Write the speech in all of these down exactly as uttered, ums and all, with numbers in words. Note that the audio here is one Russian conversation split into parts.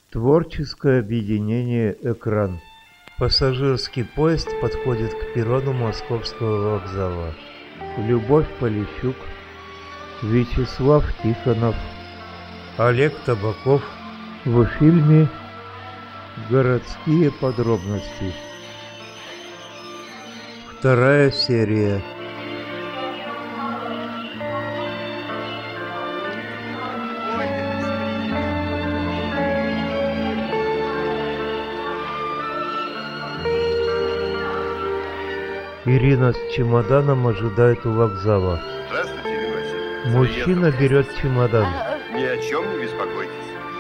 Творческое объединение «Экран». Пассажирский поезд подходит к перрону Московского вокзала. Любовь Полищук, Вячеслав Тихонов, Олег Табаков в фильме «Городские подробности». Вторая серия. Ирина с чемоданом ожидает у вокзала. Здравствуйте, Ирина Васильевна. Мужчина берет чемодан. Ни о чем не беспокойтесь.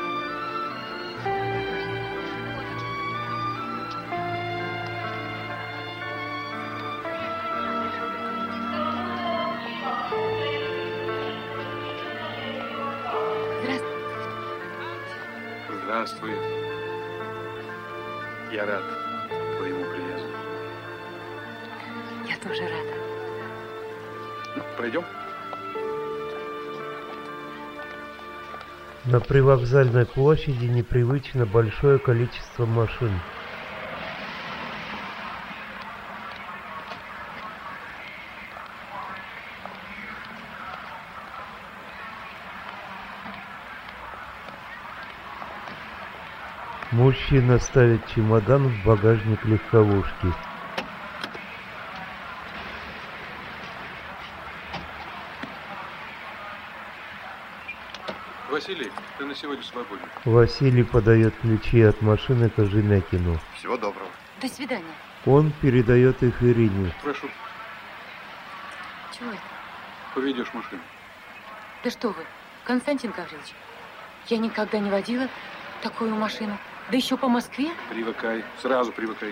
Здравствуй. Я рад твоему приезду. Я тоже рада. Ну, пройдем? На привокзальной площади непривычно большое количество машин. Мужчина ставит чемодан в багажник легковушки. Василий, ты на сегодня свободен. Василий подает ключи от машины Кожемякину. Всего доброго. До свидания. Он передает их Ирине. Прошу, Чего это? поведешь машину. Да что вы, Константин Гаврилович, я никогда не водила такую машину. Да еще по Москве. Привыкай, сразу привыкай.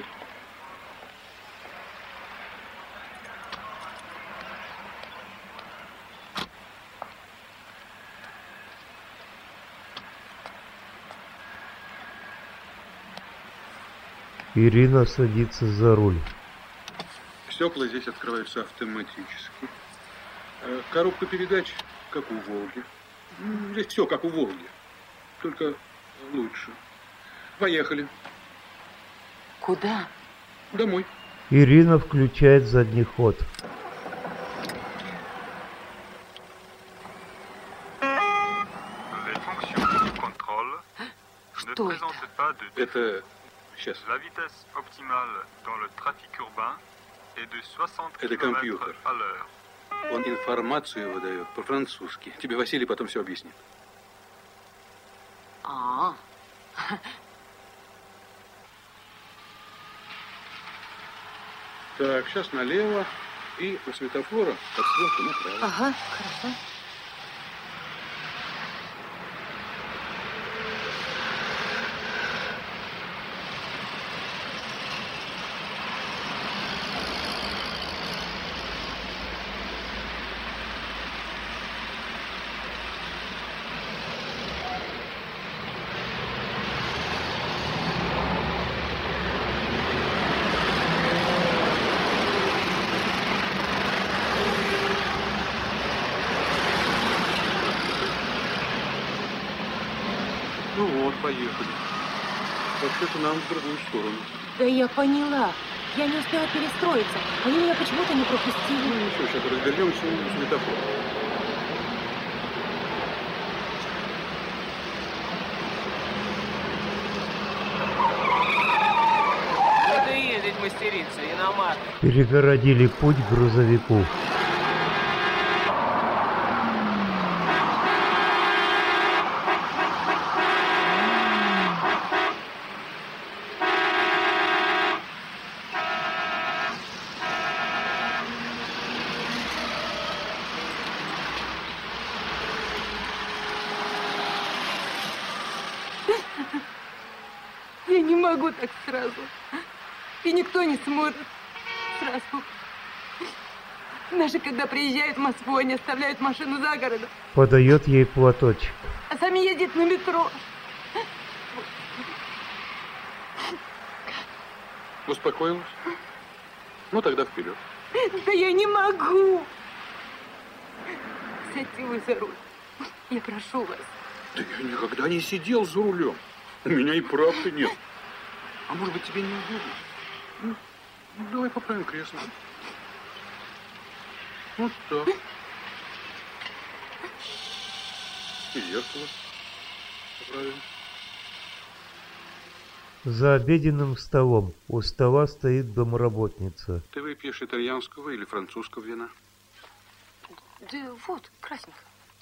Ирина садится за руль. Стекла здесь открываются автоматически. Э, Коробка передач, как у Волги. М, Здесь все как у Волги, только лучше. Поехали. Куда? Домой. Ирина включает задний ход. Les fonctions du contrôle ne Что présentent это? pas de défaut. Это сейчас. La vitesse optimale dans le trafic urbain est de soixante Это kilomètres компьютер. à l'heure. Он информацию выдает по-французски. Тебе Василий потом все объяснит. А, Так, сейчас налево и у светофора подстрелка направо. ага, хорошо. Ну вот, поехали. Вообще-то нам в другую сторону. Да я поняла. Я не успела перестроиться. Они меня почему-то не Ну пропустили. ничего, сейчас развернемся у светофора. Надо ездить, мастерица, иномат. Перегородили путь грузовику. Я не могу так сразу. И никто не смотрит сразу. Даже когда приезжают в Москву, они оставляют машину за городом, Подает ей платочек. а сами ездят на метро. Успокоилась? Ну тогда вперед. Да я не могу. Сядьте вы за руль. Я прошу вас. Да я никогда не сидел за рулем. У меня и правда нет. А может быть, тебе не удобно? Ну, ну, давай поправим кресло. Вот так. И зеркало поправим. За обеденным столом у стола стоит домработница. Ты выпьешь итальянского или французского вина? Да вот, красненького.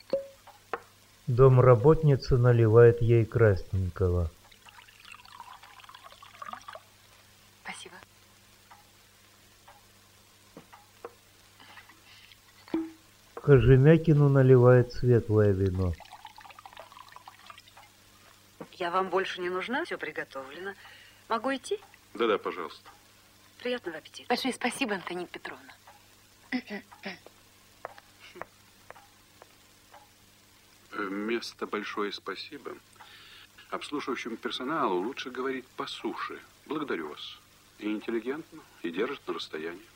Домработница наливает ей красненького. Спасибо. Кожемякину наливает светлое вино. Я вам больше не нужна, все приготовлено. Могу идти? Да-да, пожалуйста. Приятного аппетита. Большое спасибо, Антонина Петровна. Вместо большое спасибо обслуживающему персоналу лучше говорить по суше. Благодарю вас. И интеллигентно, и держит на расстоянии.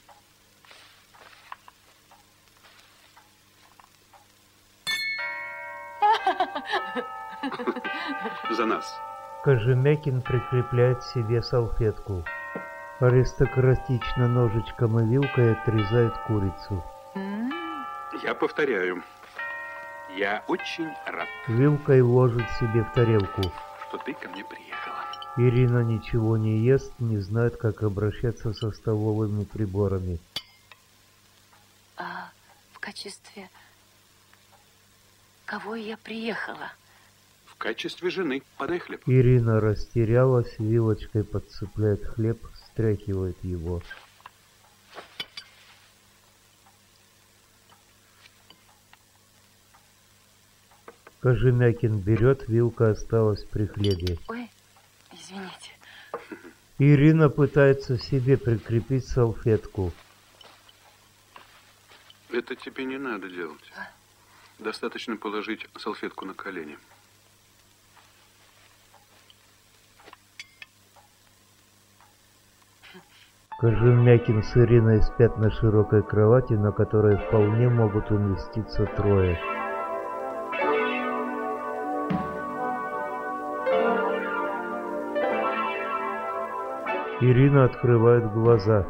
За нас. Кожемякин прикрепляет себе салфетку. Аристократично ножичком и вилкой отрезает курицу. Я повторяю. Я очень рад, Вилкой ложит себе в тарелку. что ты ко мне приехала. Ирина ничего не ест, не знает, как обращаться со столовыми приборами. А в качестве кого я приехала? В качестве жены. Подай хлеб. Ирина растерялась, вилочкой подцепляет хлеб, стряхивает его. Кожемякин берет, вилка осталась при хлебе. Ой, извините. Ирина пытается себе прикрепить салфетку. Это тебе не надо делать. Достаточно положить салфетку на колени. Кожемякин с Ириной спят на широкой кровати, на которой вполне могут уместиться трое. Ирина открывает глаза.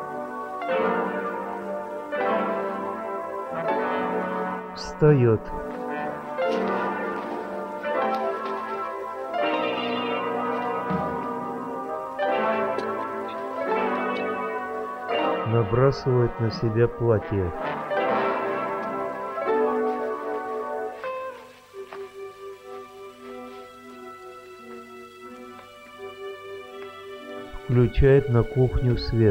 Встает. Набрасывает на себя платье. Включает на кухню свет.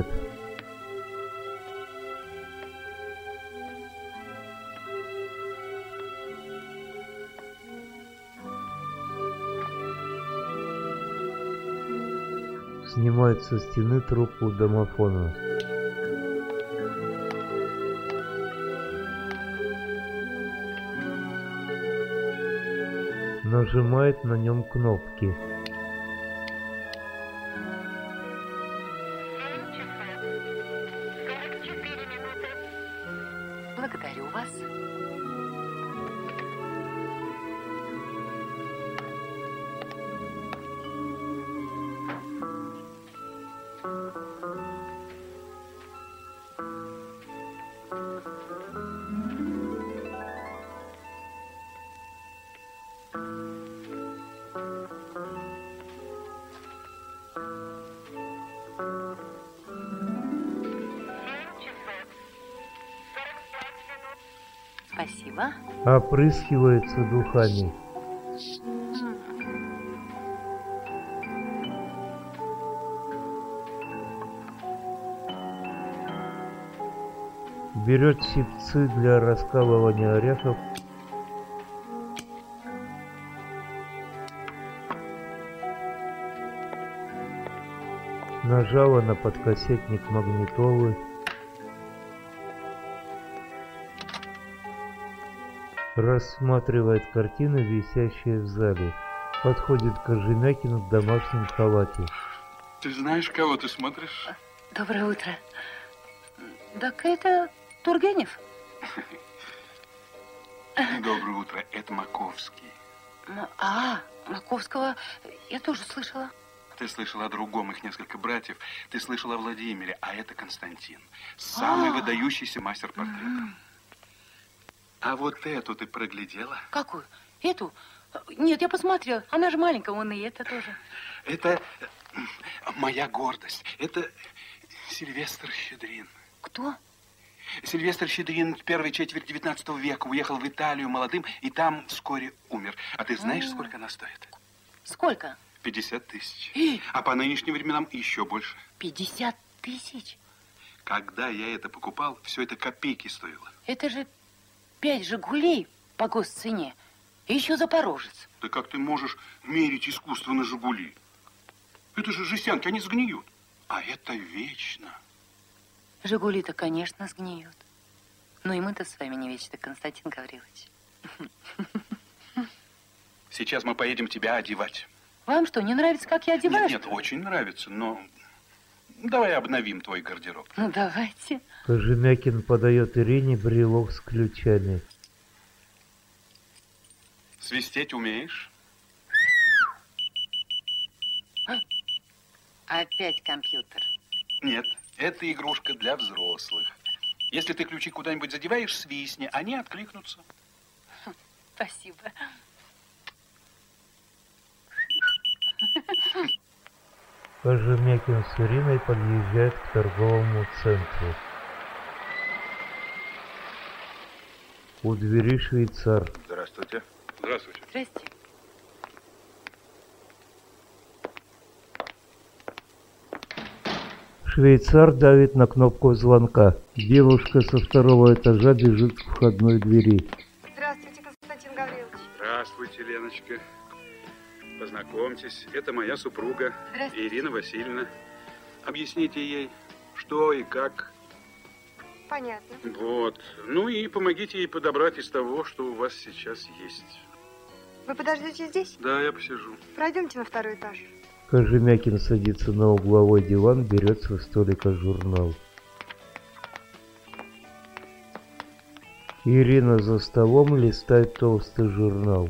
Снимает со стены трубку домофона. Нажимает на нем кнопки. Благодарю вас. Спасибо. Опрыскивается духами. Берет щипцы для раскалывания орехов. Нажала на подкассетник магнитолы. Рассматривает картины, висящие в зале. Подходит к Кожемякину в домашнем халате. Ты знаешь, кого ты смотришь? Доброе утро. Так это Тургенев? Доброе утро, это Маковский. А, Маковского я тоже слышала. Ты слышала о другом, их несколько братьев. Ты слышала о Владимире, а это Константин. Самый А. выдающийся мастер портрета. А вот эту ты проглядела? Какую? Эту? Нет, я посмотрела. Она же маленькая, вон и это тоже. Это моя гордость. Это Сильвестр Щедрин. Кто? Сильвестр Щедрин в первой четверти девятнадцатого века уехал в Италию молодым и там вскоре умер. А ты знаешь, А. сколько она стоит? Сколько? пятьдесят тысяч. И? А по нынешним временам еще больше. пятьдесят тысяч? Когда я это покупал, все это копейки стоило. Это же пять «Жигулей» по госцене. И еще «Запорожец». Да как ты можешь мерить искусство на «Жигули»? Это же жестянки, они сгниют. А это вечно. «Жигули»-то, конечно, сгниют. Но и мы-то с вами не вечно, Константин Гаврилович. Сейчас мы поедем тебя одевать. Вам что, не нравится, как я одеваюсь? Нет, нет, очень нравится, но давай обновим твой гардероб. Ну, давайте. Кожемякин подает Ирине брелок с ключами. Свистеть умеешь? Опять компьютер. Нет, это игрушка для взрослых. Если ты ключи куда-нибудь задеваешь, свистни, они откликнутся. Спасибо. Кожемякин с Ириной подъезжает к торговому центру. У двери швейцар. Здравствуйте. Здравствуйте. Здрасте. Швейцар давит на кнопку звонка. Девушка со второго этажа бежит к входной двери. Здравствуйте, Константин Гаврилович. Здравствуйте, Леночка. Познакомьтесь, это моя супруга Здравствуйте. Ирина Васильевна. Объясните ей, что и как. Понятно. Вот. Ну и помогите ей подобрать из того, что у вас сейчас есть. Вы подождете здесь? Да, я посижу. Пройдемте на второй этаж. Кожемякин садится на угловой диван, берет со столика журнал. Ирина за столом листает толстый журнал.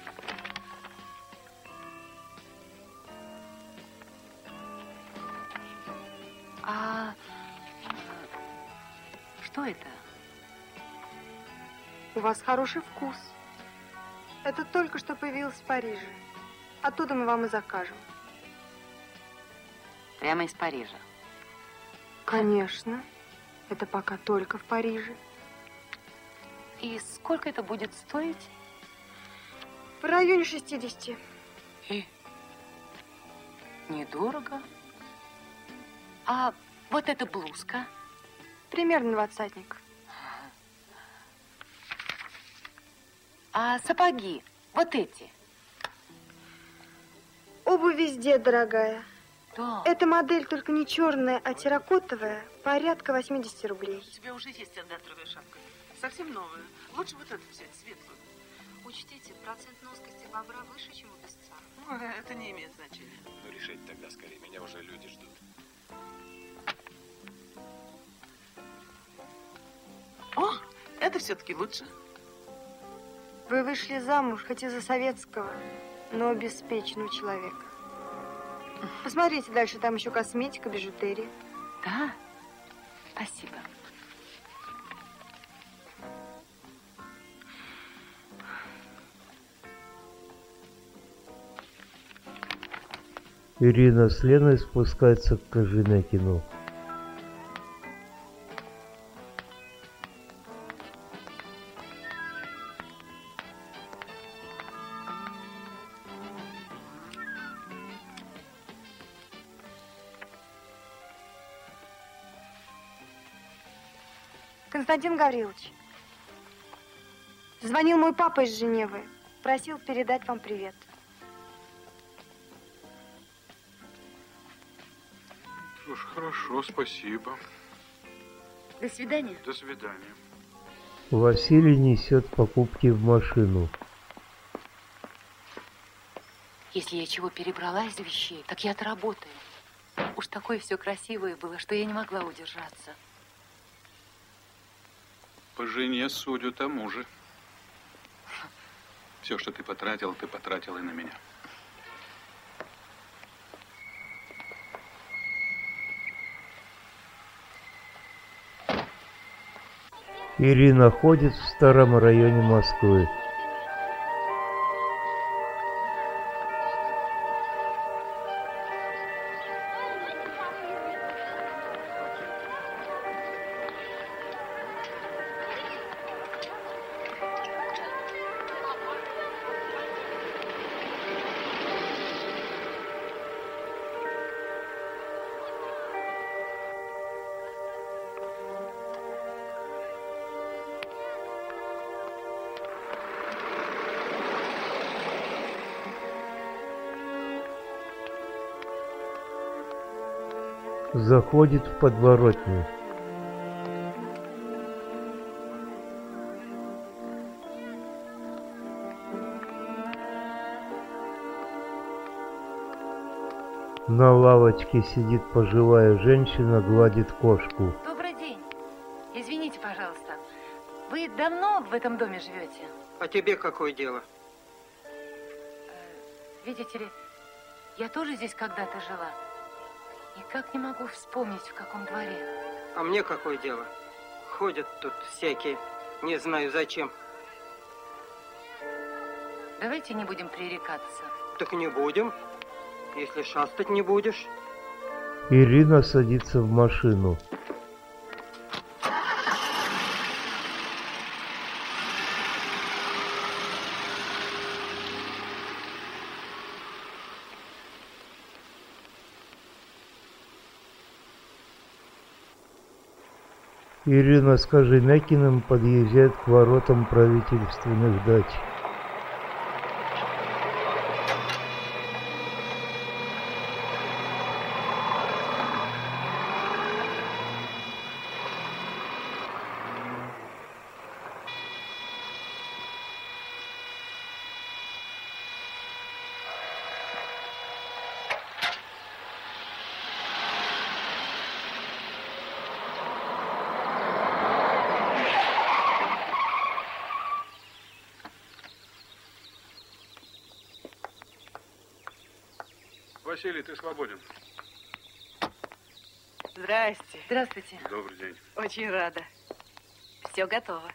А что это? У вас хороший вкус. Это только что появилось в Париже. Оттуда мы вам и закажем. Прямо из Парижа. Конечно. Это пока только в Париже. И сколько это будет стоить? В районе шестидесяти. И недорого. А вот эта блузка? Примерно двадцатник. А сапоги? Вот эти? Обувь везде дорогая. Да. Эта модель только не черная, а терракотовая. Порядка восьмидесяти рублей. У тебя уже есть андатровая шапка. Совсем новая. Лучше вот эту взять, светлую. Учтите, процент носкости бобра выше, чем у песца. Ну, это не имеет значения. Ну, решите тогда скорее, меня уже люди ждут. О, это все-таки лучше. Вы вышли замуж, хоть и за советского, но обеспеченного человека. Посмотрите дальше, там еще косметика, бижутерия. Да? Спасибо. Ирина с Леной спускается к Кожемякину. Константин Гаврилович, звонил мой папа из Женевы. Просил передать вам привет. Что ж, хорошо, спасибо. До свидания. До свидания. Василий несет покупки в машину. Если я чего перебрала из вещей, так я отработаю. Уж такое все красивое было, что я не могла удержаться. По жене судят, а муже. Все, что ты потратил, ты потратил и на меня. Ирина ходит в старом районе Москвы. Заходит в подворотню. На лавочке сидит пожилая женщина, гладит кошку. Добрый день. Извините, пожалуйста. Вы давно в этом доме живете? А тебе какое дело? Видите ли, я тоже здесь когда-то жила. Никак не могу вспомнить, в каком дворе. А мне какое дело? Ходят тут всякие, не знаю зачем. Давайте не будем пререкаться. Так не будем, если шастать не будешь. Ирина садится в машину. Ирина с Кожемякиным подъезжает к воротам правительственных дач. Василий, ты свободен. Здрасте. Здравствуйте. Добрый день. Очень рада. Все готово.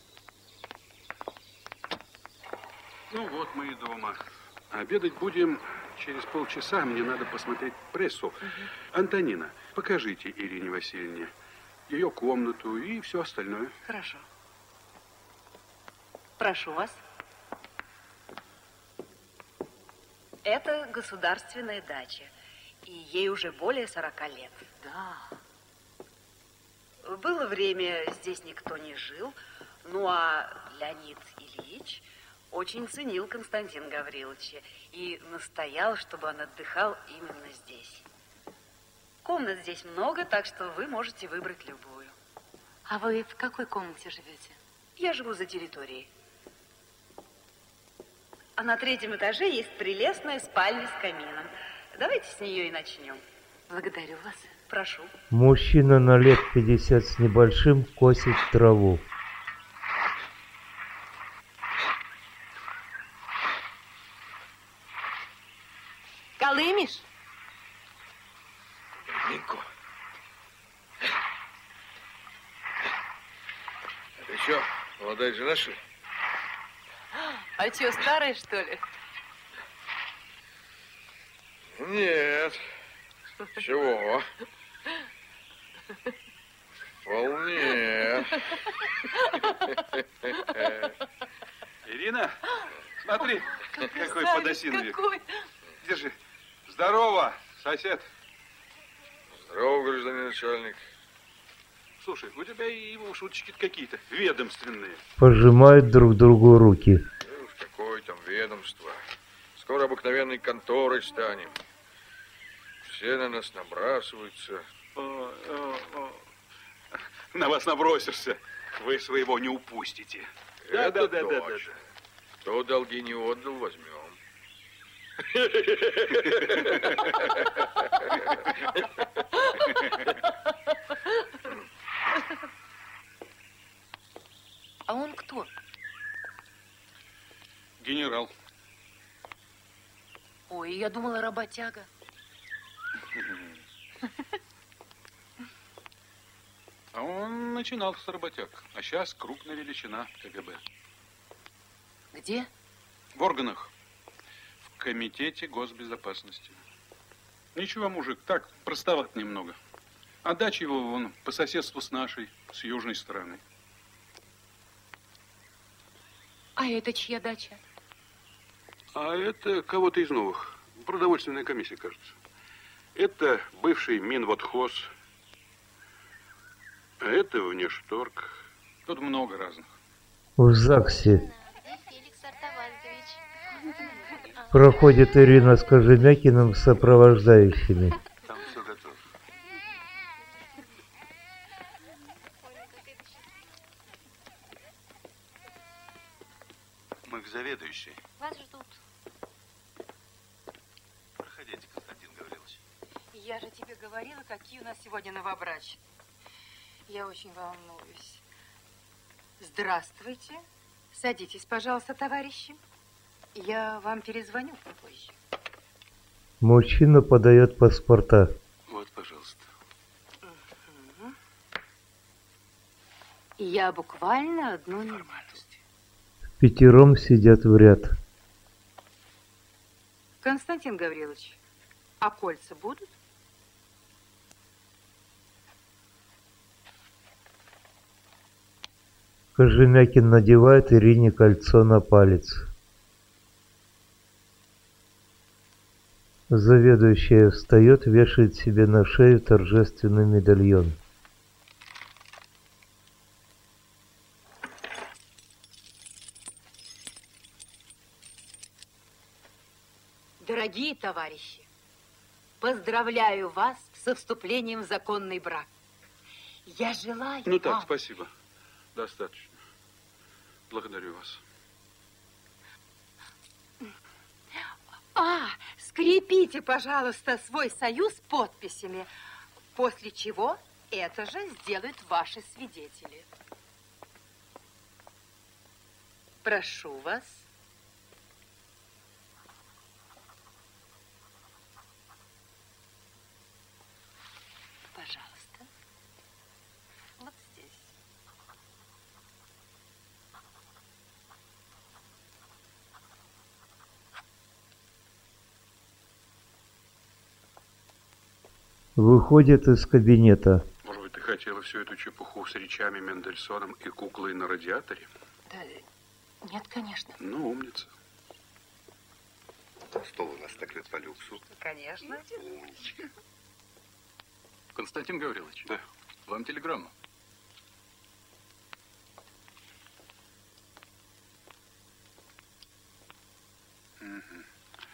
Ну вот мы и дома. Обедать будем через полчаса. Мне надо посмотреть прессу. Угу. Антонина, покажите Ирине Васильевне ее комнату и все остальное. Хорошо. Прошу вас. Это государственная дача, и ей уже более сорока лет. Да. Было время, здесь никто не жил, ну а Леонид Ильич очень ценил Константина Гавриловича и настоял, чтобы он отдыхал именно здесь. Комнат здесь много, так что вы можете выбрать любую. А вы в какой комнате живете? Я живу за территорией. А на третьем этаже есть прелестная спальня с камином. Давайте с нее и начнем. Благодарю вас. Прошу. Мужчина на лет пятьдесят с небольшим косит траву. Колымешь? Нинку. Это что, молодая жена, что ли? А что, старая, что ли? Нет. Чего? Вполне. Ирина, смотри, Какой какой красавец, подосиновик. какой. Держи. Здорово, сосед. Здорово, гражданин начальник. Слушай, у тебя и его шуточки какие-то ведомственные. Пожимают друг другу руки. Ну, какое там ведомство. Скоро обыкновенной конторой станем. Все на нас набрасываются. О, о, о. На вас набросишься. Вы своего не упустите. Это да, да, да, точно. да, да. Кто долги не отдал, возьмем. А он кто? работяга. А он начинал с работяг, а сейчас крупная величина КГБ. Где? В органах. В комитете госбезопасности. Ничего, мужик, так, простоват немного. А дача его вон по соседству с нашей, с южной стороны. А это чья дача? А это кого-то из новых. Продовольственная комиссия, кажется. Это бывший Минводхоз. А это внешторг. Тут много разных. В ЗАГСе проходит Ирина с Кожемякиным с сопровождающими. Там все готово. Мы к заведующей. Вас ждут. Проходите, Константин Гаврилович. Я же тебе говорила, какие у нас сегодня новобрачные. Я очень волнуюсь. Здравствуйте. Садитесь, пожалуйста, товарищи. Я вам перезвоню попозже. Мужчина подает паспорта. Вот, пожалуйста. Угу. Я буквально одну минуту. Пятером сидят в ряд. Константин Гаврилович, а кольца будут? Кожемякин надевает Ирине кольцо на палец. Заведующая встает, вешает себе на шею торжественный медальон. Дорогие товарищи, поздравляю вас со вступлением в законный брак. Я желаю Ну так, вам... спасибо. Достаточно. Благодарю вас. А, скрепите, пожалуйста, свой союз подписями, после чего это же сделают ваши свидетели. Прошу вас. Пожалуйста. Вот здесь. Выходит из кабинета. Может быть, ты хотела всю эту чепуху с речами Мендельсоном и куклой на радиаторе? Да, нет, конечно. Ну, умница. Стол у нас накрыт по люксу. Конечно. Умничка. Константин Гаврилович. Да. Вам телеграмма. Угу.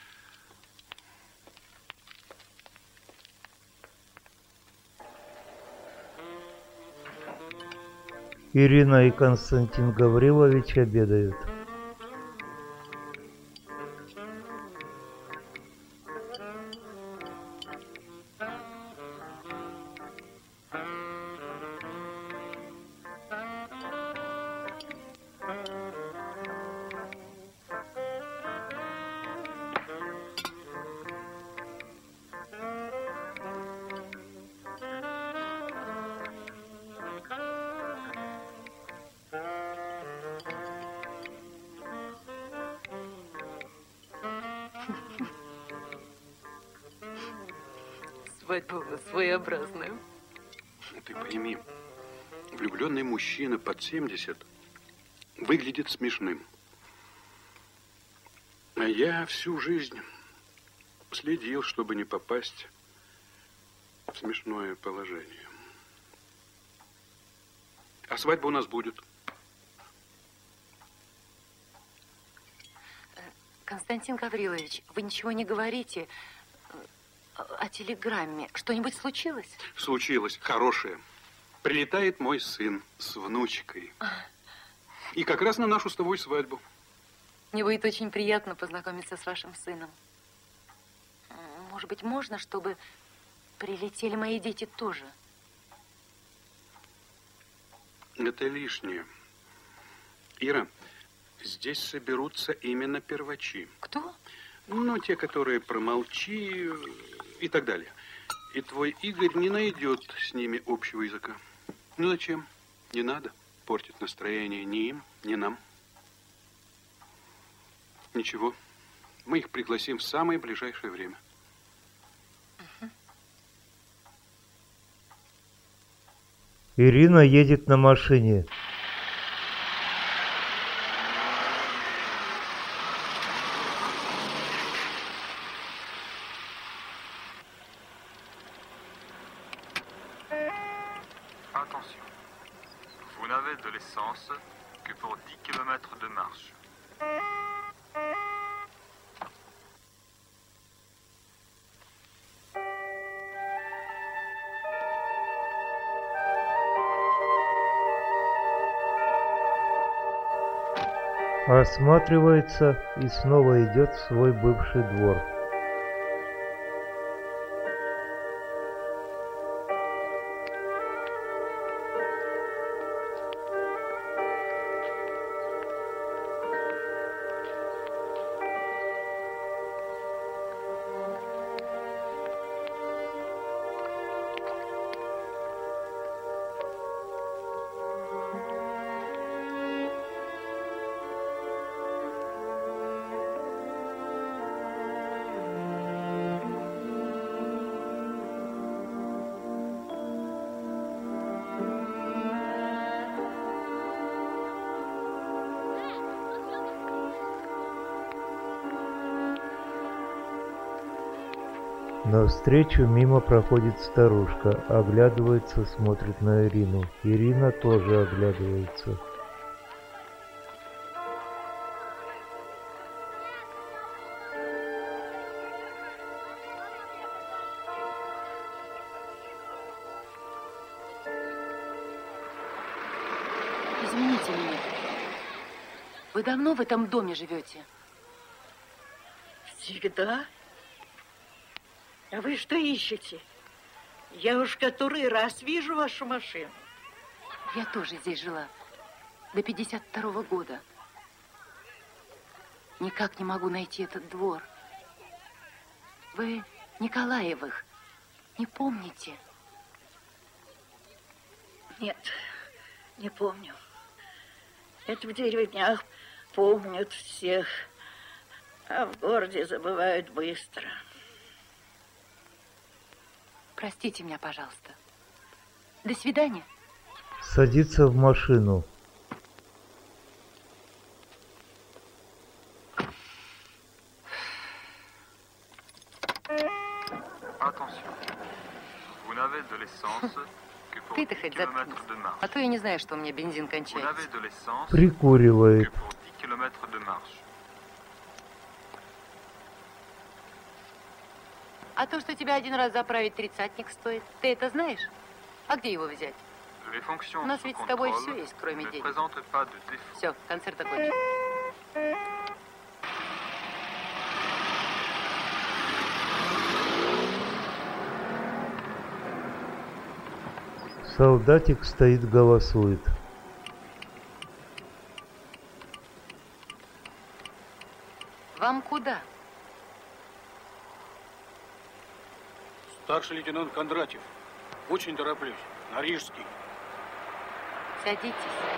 Ирина и Константин Гаврилович обедают. Свадьба у нас своеобразная. Ты пойми, влюбленный мужчина под семьдесят выглядит смешным. А я всю жизнь следил, чтобы не попасть в смешное положение. А свадьба у нас будет. Константин Гаврилович, вы ничего не говорите о телеграмме. Что-нибудь случилось? Случилось. Хорошее. Прилетает мой сын с внучкой. И как раз на нашу с тобой свадьбу. Мне будет очень приятно познакомиться с вашим сыном. Может быть, можно, чтобы прилетели мои дети тоже? Это лишнее. Ира, здесь соберутся именно первачи. Кто? Ну, те, которые промолчи и так далее. И твой Игорь не найдет с ними общего языка. Ну, зачем? Не надо портить настроение ни им, ни нам. Ничего. Мы их пригласим в самое ближайшее время. Ирина едет на машине. Attention, vous n'avez de l'essence que pour dix kilomètres de marche. Осматривается и снова идет в свой бывший двор. Навстречу мимо проходит старушка, оглядывается, смотрит на Ирину. Ирина тоже оглядывается. Извините меня. Вы давно в этом доме живете? Всегда. А вы что ищете? Я уж который раз вижу вашу машину. Я тоже здесь жила. До пятьдесят второго года. Никак не могу найти этот двор. Вы Николаевых не помните? Нет, не помню. Это в деревнях помнят всех, а в городе забывают быстро. Простите меня, пожалуйста. До свидания. Садится в машину. Attention, vous n'avez de l'essence que pour Ты-то dix хоть kilomètres de заткнись. marche. А то я не знаю, что у меня бензин Vous кончается. n'avez de l'essence Прикуривает. que pour dix kilomètres de marche. А то, что тебя один раз заправить тридцатник стоит, ты это знаешь? А где его взять? Les fonctions У нас sous ведь с тобой contrôle все есть, кроме ne денег. présentent pas de défaut. Все, концерт окончен. Солдатик стоит, голосует. Вам куда? Старший лейтенант Кондратьев. Очень тороплюсь. На Рижский. Садитесь.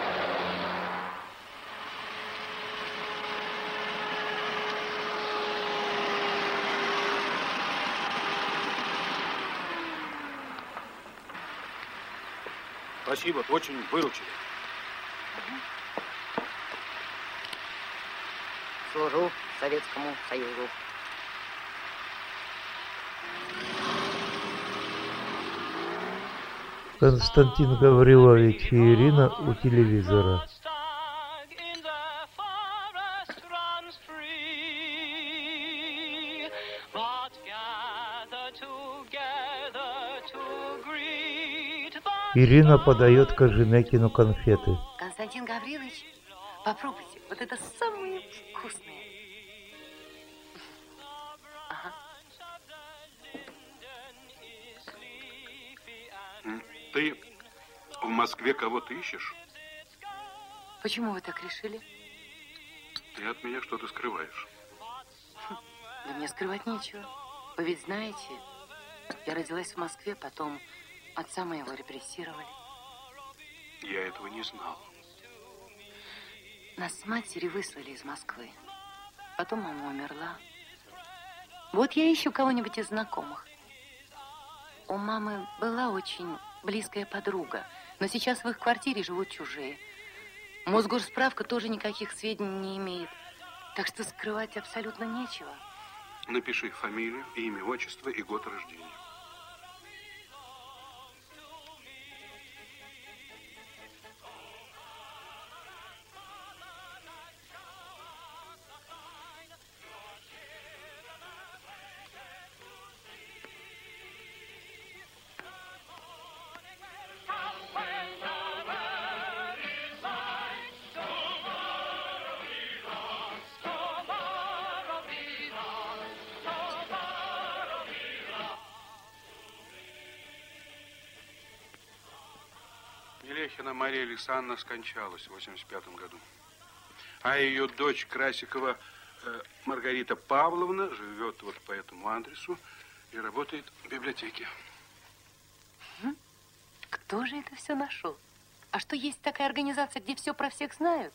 Спасибо, очень выручили. Служу Советскому Союзу. Константин Гаврилович и Ирина у телевизора. Ирина подает Кожемякину конфеты. Константин Гаврилович, попробуйте. Вот это самое вкусное. Ага. Ты в Москве кого-то ищешь? Почему вы так решили? Ты от меня что-то скрываешь. Да мне скрывать нечего. Вы ведь знаете, я родилась в Москве, потом отца моего репрессировали. Я этого не знал. Нас с матерью выслали из Москвы. Потом мама умерла. Вот я ищу кого-нибудь из знакомых. У мамы была очень близкая подруга, но сейчас в их квартире живут чужие. Мосгорсправка тоже никаких сведений не имеет. Так что скрывать абсолютно нечего. Напиши фамилию, имя, отчество и год рождения. Мелехина Мария Александровна скончалась в восемьдесят пятом году. А ее дочь Красикова э, Маргарита Павловна живет вот по этому адресу и работает в библиотеке. Кто же это все нашел? А что, есть такая организация, где все про всех знают?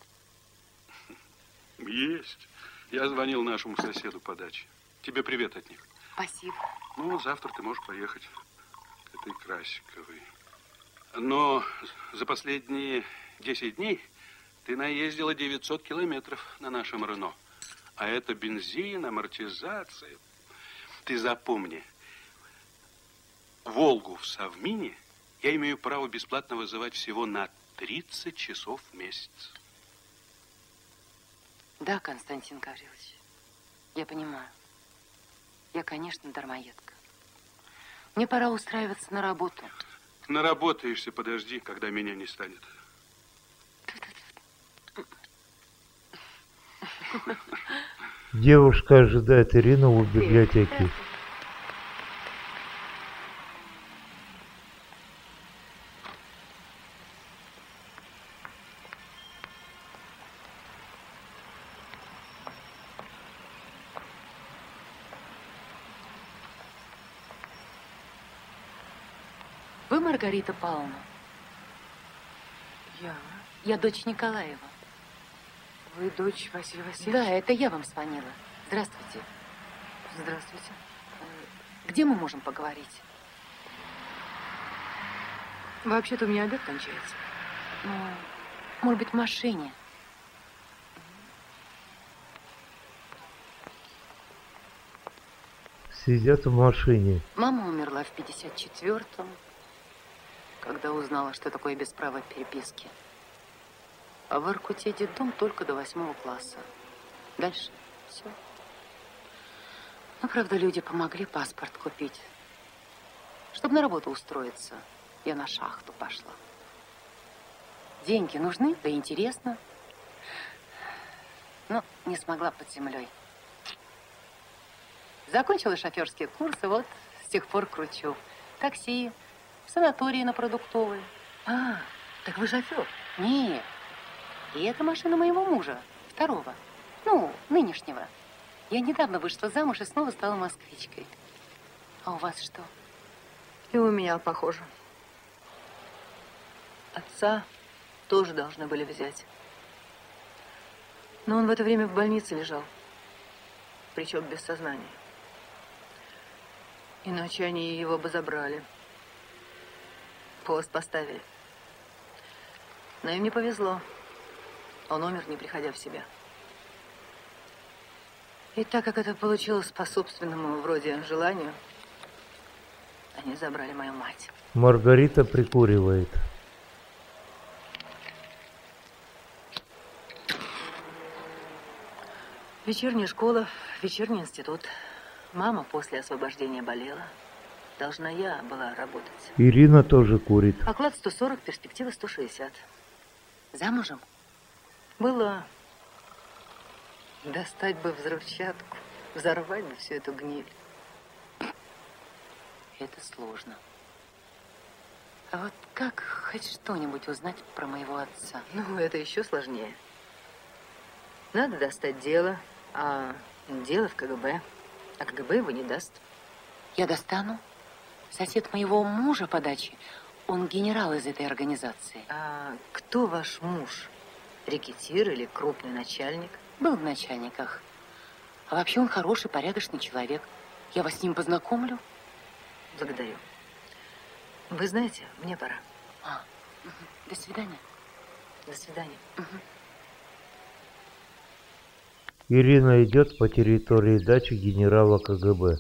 Есть. Я звонил нашему соседу по даче. Тебе привет от них. Спасибо. Ну, завтра ты можешь поехать к этой Красиковой. Но за последние десять дней ты наездила девятьсот километров на нашем Рено. А это бензин, амортизация. Ты запомни, Волгу в Совмине я имею право бесплатно вызывать всего на тридцать часов в месяц. Да, Константин Гаврилович, я понимаю. Я, конечно, дармоедка. Мне пора устраиваться на работу. Наработаешься, подожди, когда меня не станет. Девушка ожидает Ирину в библиотеке. Вы Маргарита Павловна? Я? Я дочь Николаева. Вы дочь Василия Васильевича? Да, это я вам звонила. Здравствуйте. Здравствуйте. Где мы можем поговорить? Вообще-то у меня обед кончается. Ну, может быть, в машине. Сидят в машине. Мама умерла в пятьдесят четвёртом, когда узнала, что такое без права переписки. А в Воркуте детдом только до восьмого класса. Дальше все. Ну, правда, люди помогли паспорт купить. Чтобы на работу устроиться, я на шахту пошла. Деньги нужны, да интересно. Но не смогла под землей. Закончила шоферские курсы, вот с тех пор кручу. Такси, в санатории на продуктовой. А, так вы шофер? Нет. И это машина моего мужа, второго. Ну, нынешнего. Я недавно вышла замуж и снова стала москвичкой. А у вас что? И у меня похоже. Отца тоже должны были взять. Но он в это время в больнице лежал. Причем без сознания. Иначе они его бы забрали. Пост поставили. Но им не повезло. Он умер, не приходя в себя. И так как это получилось по собственному вроде желанию, они забрали мою мать. Маргарита прикуривает. Вечерняя школа, вечерний институт. Мама после освобождения болела. Должна я была работать. Ирина тоже курит. Оклад сто сорок, перспектива сто шестьдесят. Замужем? Была. Достать бы взрывчатку, взорвать бы всю эту гниль. Это сложно. А вот как хоть что-нибудь узнать про моего отца? Ну, это еще сложнее. Надо достать дело, а дело в КГБ. А КГБ его не даст. Я достану. Сосед моего мужа по даче, он генерал из этой организации. А кто ваш муж? Рекетир или крупный начальник? Был в начальниках. А вообще он хороший, порядочный человек. Я вас с ним познакомлю. Благодарю. Вы знаете, мне пора. А, угу. До свидания. До свидания. Угу. Ирина идет по территории дачи генерала КГБ.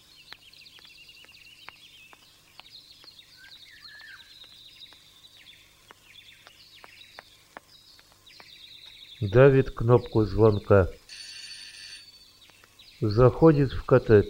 Давит кнопку звонка. Заходит в коттедж.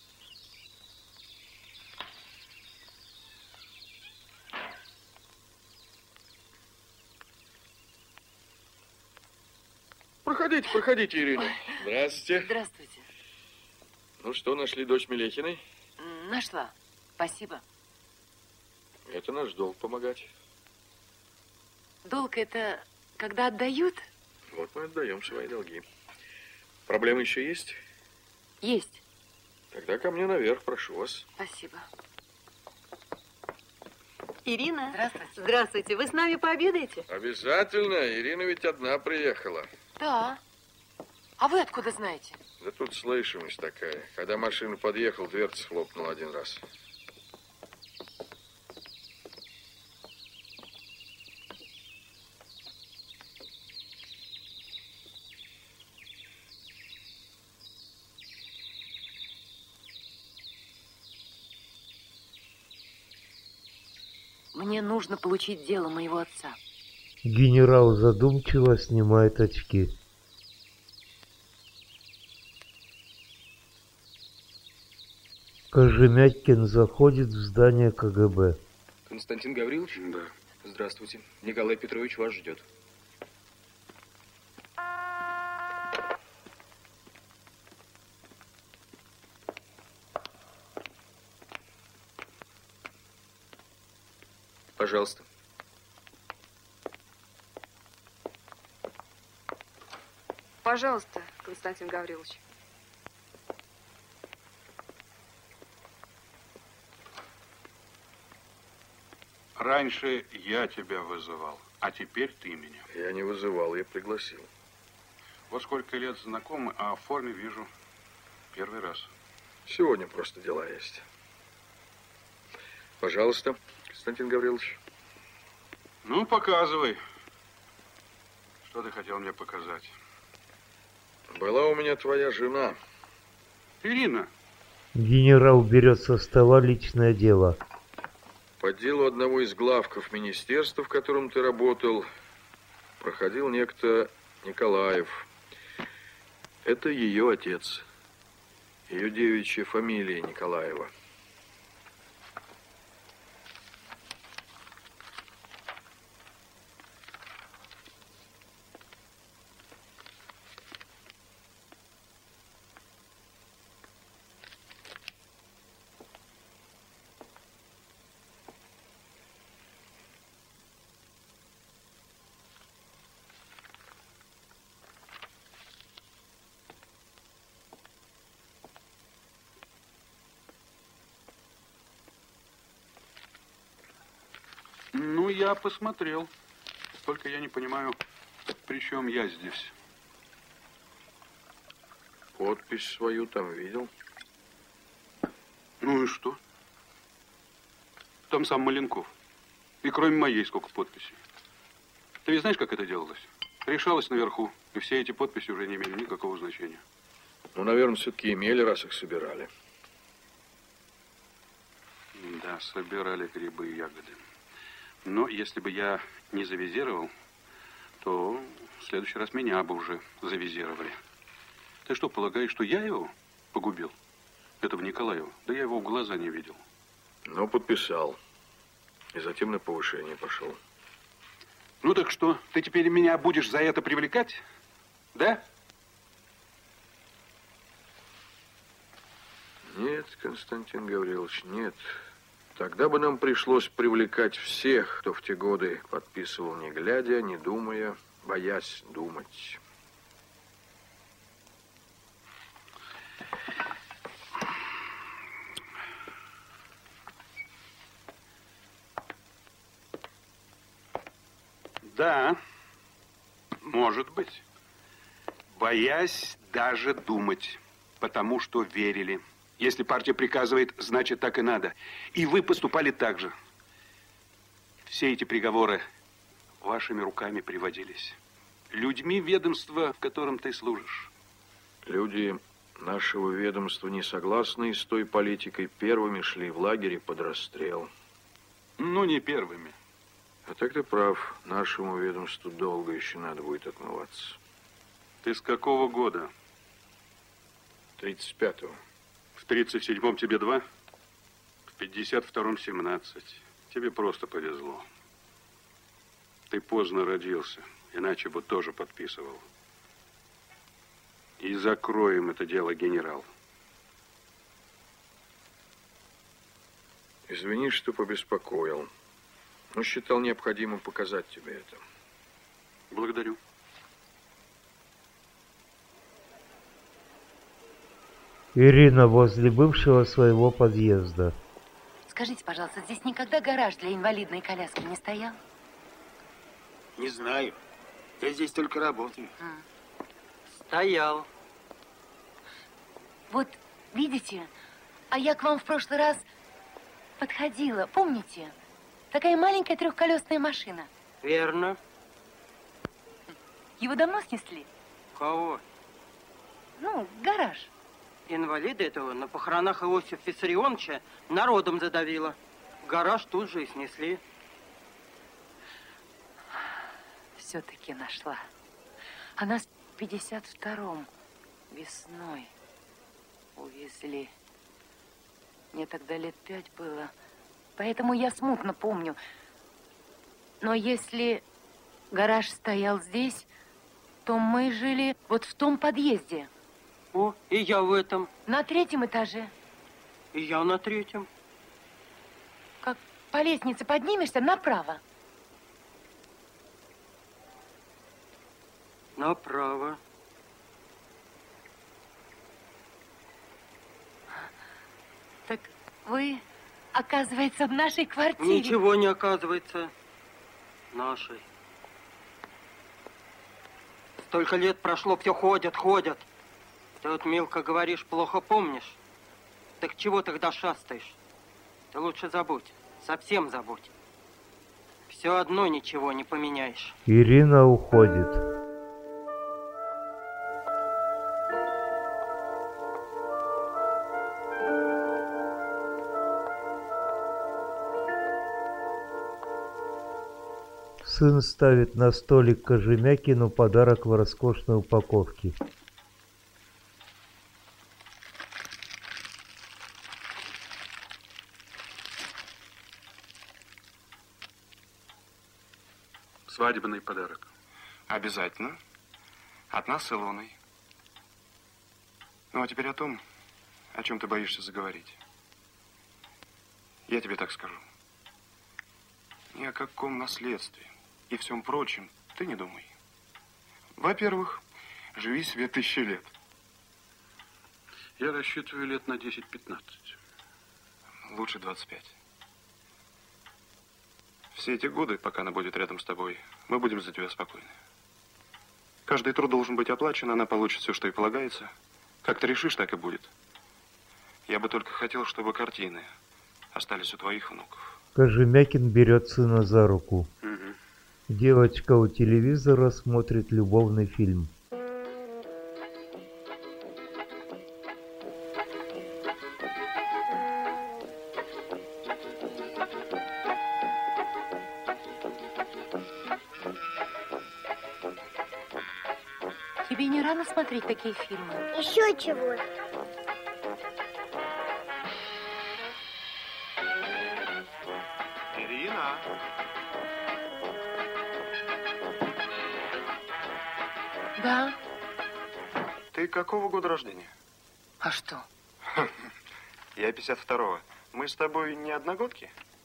Проходите, проходите, Ирина. Здравствуйте. Здравствуйте. Ну что, нашли дочь Мелехиной? Нашла. Спасибо. Это наш долг помогать. Долг это когда отдают? Вот мы отдаем свои долги. Проблемы еще есть? Есть. Тогда ко мне наверх, прошу вас. Спасибо. Ирина. Здравствуйте. Здравствуйте. Вы с нами пообедаете? Обязательно. Ирина ведь одна приехала. Да. А вы откуда знаете? Да тут слышимость такая. Когда машина подъехала, дверца хлопнула один раз. Мне нужно получить дело моего отца. Генерал задумчиво снимает очки. Кожемякин заходит в здание КГБ. Константин Гаврилович? Да. Здравствуйте. Николай Петрович вас ждет. Пожалуйста. Пожалуйста, Константин Гаврилович. Раньше я тебя вызывал, а теперь ты меня. Я не вызывал, я пригласил. Вот сколько лет знакомы, а в форме вижу первый раз. Сегодня просто дела есть. Пожалуйста, Константин Гаврилович. Ну, показывай. Что ты хотел мне показать? Была у меня твоя жена. Ирина. Генерал берет со стола личное дело. По делу одного из главков министерства, в котором ты работал, проходил некто Николаев. Это ее отец. Ее девичья фамилия Николаева. Ну, я посмотрел. Только я не понимаю, при чем я здесь. Подпись свою там видел. Ну и что? Там сам Маленков. И кроме моей сколько подписей. Ты ведь знаешь, как это делалось? Решалось наверху, и все эти подписи уже не имели никакого значения. Ну, наверное, все-таки имели, раз их собирали. Да, собирали грибы и ягоды. Но если бы я не завизировал, то в следующий раз меня бы уже завизировали. Ты что, полагаешь, что я его погубил? Этого Николаева? Да я его в глаза не видел. Но подписал. И затем на повышение пошел. Ну так что, ты теперь меня будешь за это привлекать? Да? Нет, Константин Гаврилович, нет. Тогда бы нам пришлось привлекать всех, кто в те годы подписывал, не глядя, не думая, боясь думать. Да, может быть. Боясь даже думать, потому что верили. Если партия приказывает, значит, так и надо. И вы поступали так же. Все эти приговоры вашими руками приводились. Людьми ведомства, в котором ты служишь. Люди нашего ведомства, не согласные с той политикой, первыми шли в лагере под расстрел. Ну, не первыми. А так ты прав. Нашему ведомству долго еще надо будет отмываться. Ты с какого года? тридцать пятого. В тридцать седьмом тебе два, в пятьдесят втором семнадцать. Тебе просто повезло. Ты поздно родился, иначе бы тоже подписывал. И закроем это дело, генерал. Извини, что побеспокоил. Но считал необходимым показать тебе это. Благодарю. Ирина возле бывшего своего подъезда. Скажите, пожалуйста, здесь никогда гараж для инвалидной коляски не стоял? Не знаю. Я здесь только работаю. А. Стоял. Вот, видите, а я к вам в прошлый раз подходила, помните? Такая маленькая трехколесная машина. Верно. Его давно снесли? Кого? Ну, гараж. Инвалида этого на похоронах Иосифа Виссарионовича народом задавило. Гараж тут же и снесли. Все-таки нашла. Она в пятьдесят втором весной увезли. Мне тогда лет пять было. Поэтому я смутно помню. Но если гараж стоял здесь, то мы жили вот в том подъезде. О, и я в этом. На третьем этаже. И я на третьем. Как по лестнице поднимешься, направо. Направо. Так вы, оказывается, в нашей квартире. Ничего не оказывается. Нашей. Столько лет прошло, все ходят, ходят. Ты вот, Милка, говоришь, плохо помнишь. Так чего тогда шастаешь? Ты лучше забудь, совсем забудь. Все одно ничего не поменяешь. Ирина уходит. Сын ставит на столик Кожемякину подарок в роскошной упаковке. Свадебный подарок. Обязательно. От нас с Илоной. Ну, а теперь о том, о чем ты боишься заговорить. Я тебе так скажу. Ни о каком наследстве и всем прочем ты не думай. Во-первых, живи себе тысячи лет. Я рассчитываю лет на десять-пятнадцать. Лучше двадцать пять. Все эти годы, пока она будет рядом с тобой, мы будем за тебя спокойны. Каждый труд должен быть оплачен, она получит все, что ей полагается. Как ты решишь, так и будет. Я бы только хотел, чтобы картины остались у твоих внуков. Кожемякин берет сына за руку. Угу. Девочка у телевизора смотрит любовный фильм. Тебе не рано смотреть такие фильмы? Еще чего? Ирина! Да. Ты какого года рождения? А что? Я пятьдесят второго. Мы с тобой не одногодки?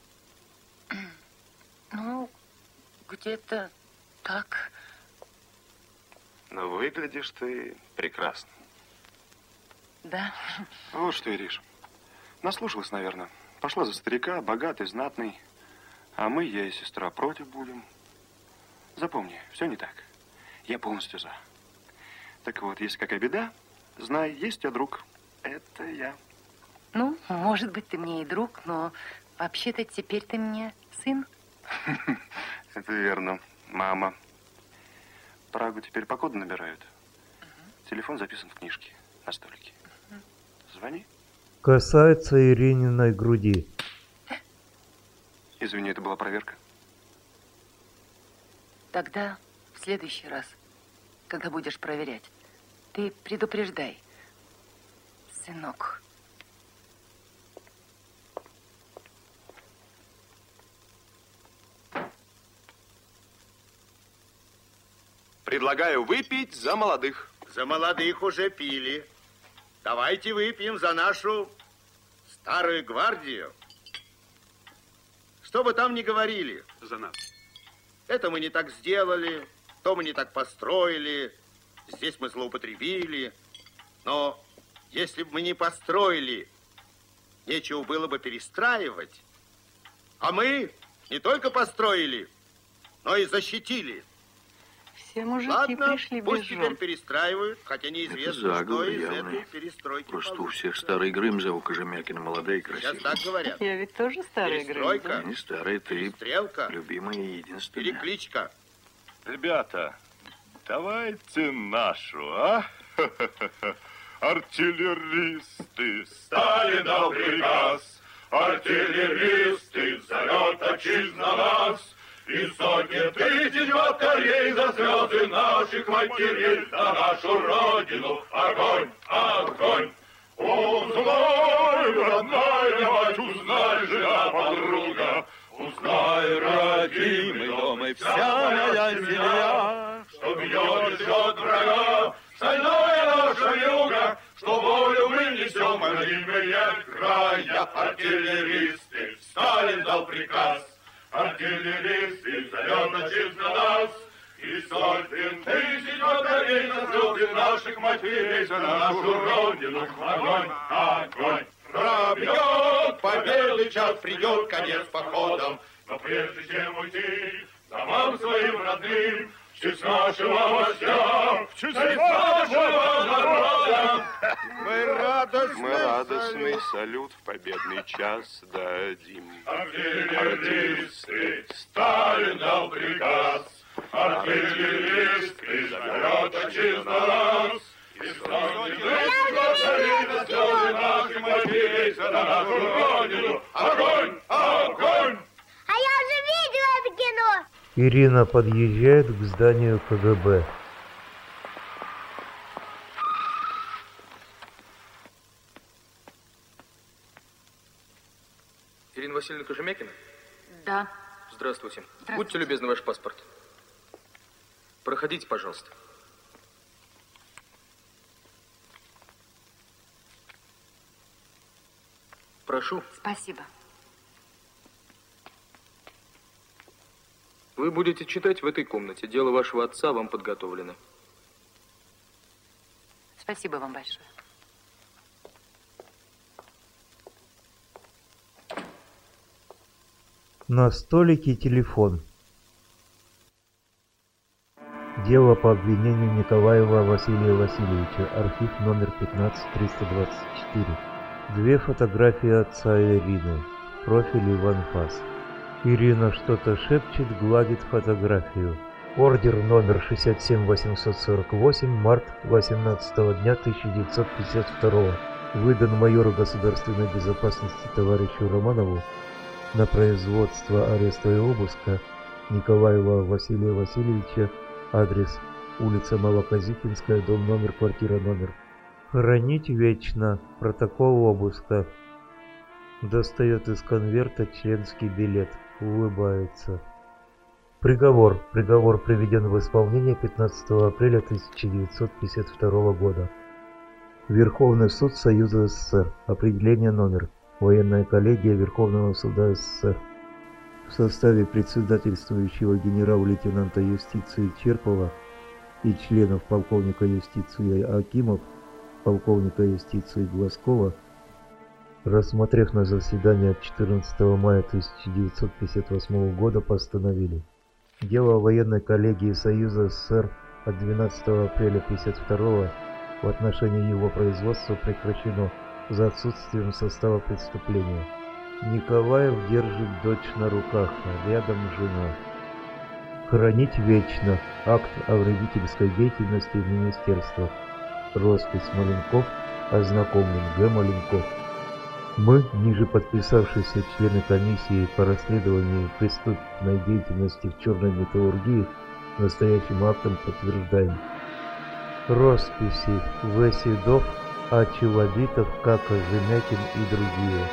Ну, где-то так. Но выглядишь ты прекрасно. Да. Вот что, Ириш. Наслушалась, наверное. Пошла за старика, богатый, знатный. А мы, я и сестра, против будем. Запомни, все не так. Я полностью за. Так вот, если какая беда, знай, есть у тебя друг. Это я. Ну, может быть, ты мне и друг, но вообще-то теперь ты мне сын. Это верно. Мама. Прагу теперь по коду набирают. Телефон записан в книжке на столике. Звони. Касается Ирининой груди. Извини, это была проверка. Тогда в следующий раз, когда будешь проверять, ты предупреждай, сынок. Предлагаю выпить за молодых. За молодых уже пили. Давайте выпьем за нашу старую гвардию. Что бы там ни говорили. За нас. Это мы не так сделали, то мы не так построили, здесь мы злоупотребили. Но если бы мы не построили, нечего было бы перестраивать. А мы не только построили, но и защитили. Все мужики Ладно, пришли без пусть жен. теперь перестраивают, хотя неизвестно, заговор что из явный. этой перестройки Просто у получится. всех старый Грым зовут Кожемякина, молодая и красивая. Сейчас так говорят. Я ведь тоже старая Перестройка. игра. Не старая, ты Стрелка. любимая и единственная. Перекличка. Ребята, давайте нашу, а? Артиллеристы, Сталин дал приказ. Артиллеристы, взорвет отчизна нас. И сотни тысяч батарей за слезы наших матерей, за нашу родину огонь, огонь. Узнай, родная мать, узнай, жена подруга, узнай, родимый дом и вся моя семья, что бьет лед врага, стальное наша юга, что волю мы несем, родимые края. Артиллеристы, Сталин дал приказ. Артиллеристы, зовет отчизна нас, и сотен тысяч батарей на слезы наших матерей за нашу родину. Огонь, огонь! Пробьет победы час, придет конец походам, но прежде чем уйти домам своим родным, в честь нашего вождя, в честь нашего народа, Мы радостны, Мы радостный салют в победный час дадим. артиллеристы, Сталин дал приказ. Артиллеристы, зовет отчизна нас. И сотни тысяч батарей на слезы наших матерей за нашу родину. Огонь, огонь! А я уже видела это кино. Ирина подъезжает к зданию ка гэ бэ. Ирина Васильевна Кожемякина? Да. Здравствуйте. Здравствуйте. Будьте любезны, ваш паспорт. Проходите, пожалуйста. Прошу. Спасибо. Вы будете читать в этой комнате. Дело вашего отца вам подготовлено. Спасибо вам большое. На столике телефон. Дело по обвинению Николаева Василия Васильевича. Архив номер пятнадцать триста двадцать четыре. Две фотографии отца Ирины. Профиль Иван Фас. Ирина что-то шепчет, гладит фотографию. Ордер номер шестьдесят семь восемьсот сорок восемь, март восемнадцатого дня тысяча девятьсот пятьдесят второго. Выдан майору государственной безопасности товарищу Романову на производство ареста и обыска Николаева Василия Васильевича, адрес улица Малоказихинская, дом номер, квартира номер. Хранить вечно. Протокол обыска. Достает из конверта членский билет. Улыбается. Приговор. Приговор приведен в исполнение пятнадцатого апреля тысяча девятьсот пятьдесят второго года. Верховный суд Союза СССР. Определение номер. Военная коллегия Верховного суда СССР. В составе председательствующего генерал-лейтенанта юстиции Черпова и членов полковника юстиции Акимов, полковника юстиции Глазкова, рассмотрев на заседании от четырнадцатого мая тысяча девятьсот пятьдесят восьмого года, постановили Дело военной коллегии Союза СССР от двенадцатого апреля тысяча девятьсот пятьдесят второго в отношении его производства прекращено за отсутствием состава преступления. Николаев держит дочь на руках, а рядом жена. Хранить вечно. Акт о вредительской деятельности в министерствах. Роспись Маленков. Ознакомлен Г. Маленков. Мы, ниже подписавшиеся члены комиссии по расследованию преступной деятельности в черной металлургии, настоящим актом подтверждаем. Росписи В. Седов, А. Челобитов, К. Кожемякин и другие.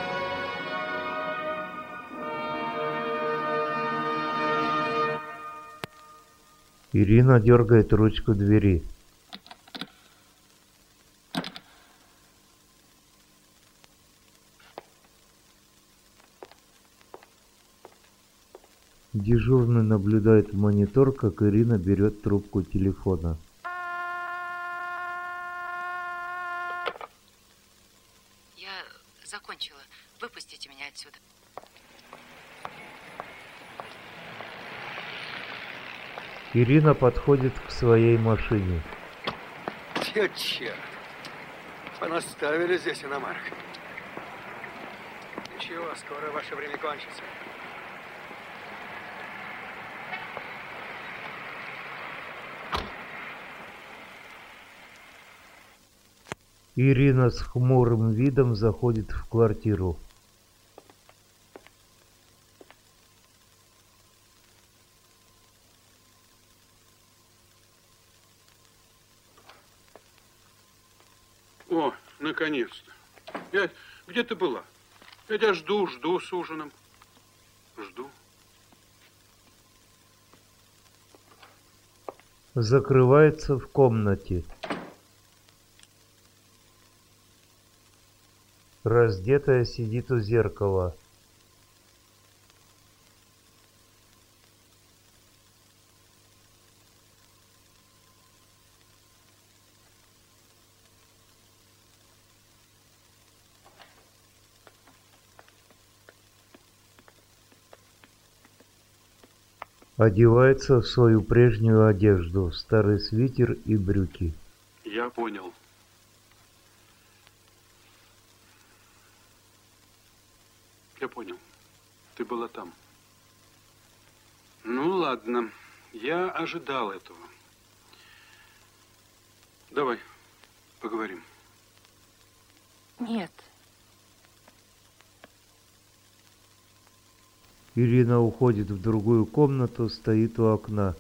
Ирина дергает ручку двери. Дежурный наблюдает в монитор, как Ирина берет трубку телефона. Я закончила. Выпустите меня отсюда. Ирина подходит к своей машине. Те черт! Понаставили здесь иномарок. Ничего, скоро ваше время кончится. Ирина с хмурым видом заходит в квартиру. О, наконец-то. Я... Где ты была? Я тебя жду, жду с ужином. Жду. Закрывается в комнате. Раздетая сидит у зеркала. Одевается в свою прежнюю одежду, старый свитер и брюки. Я понял. Я понял. Ты была там. Ну, ладно. Я ожидал этого. Давай, поговорим. Нет. Ирина уходит в другую комнату, стоит у окна.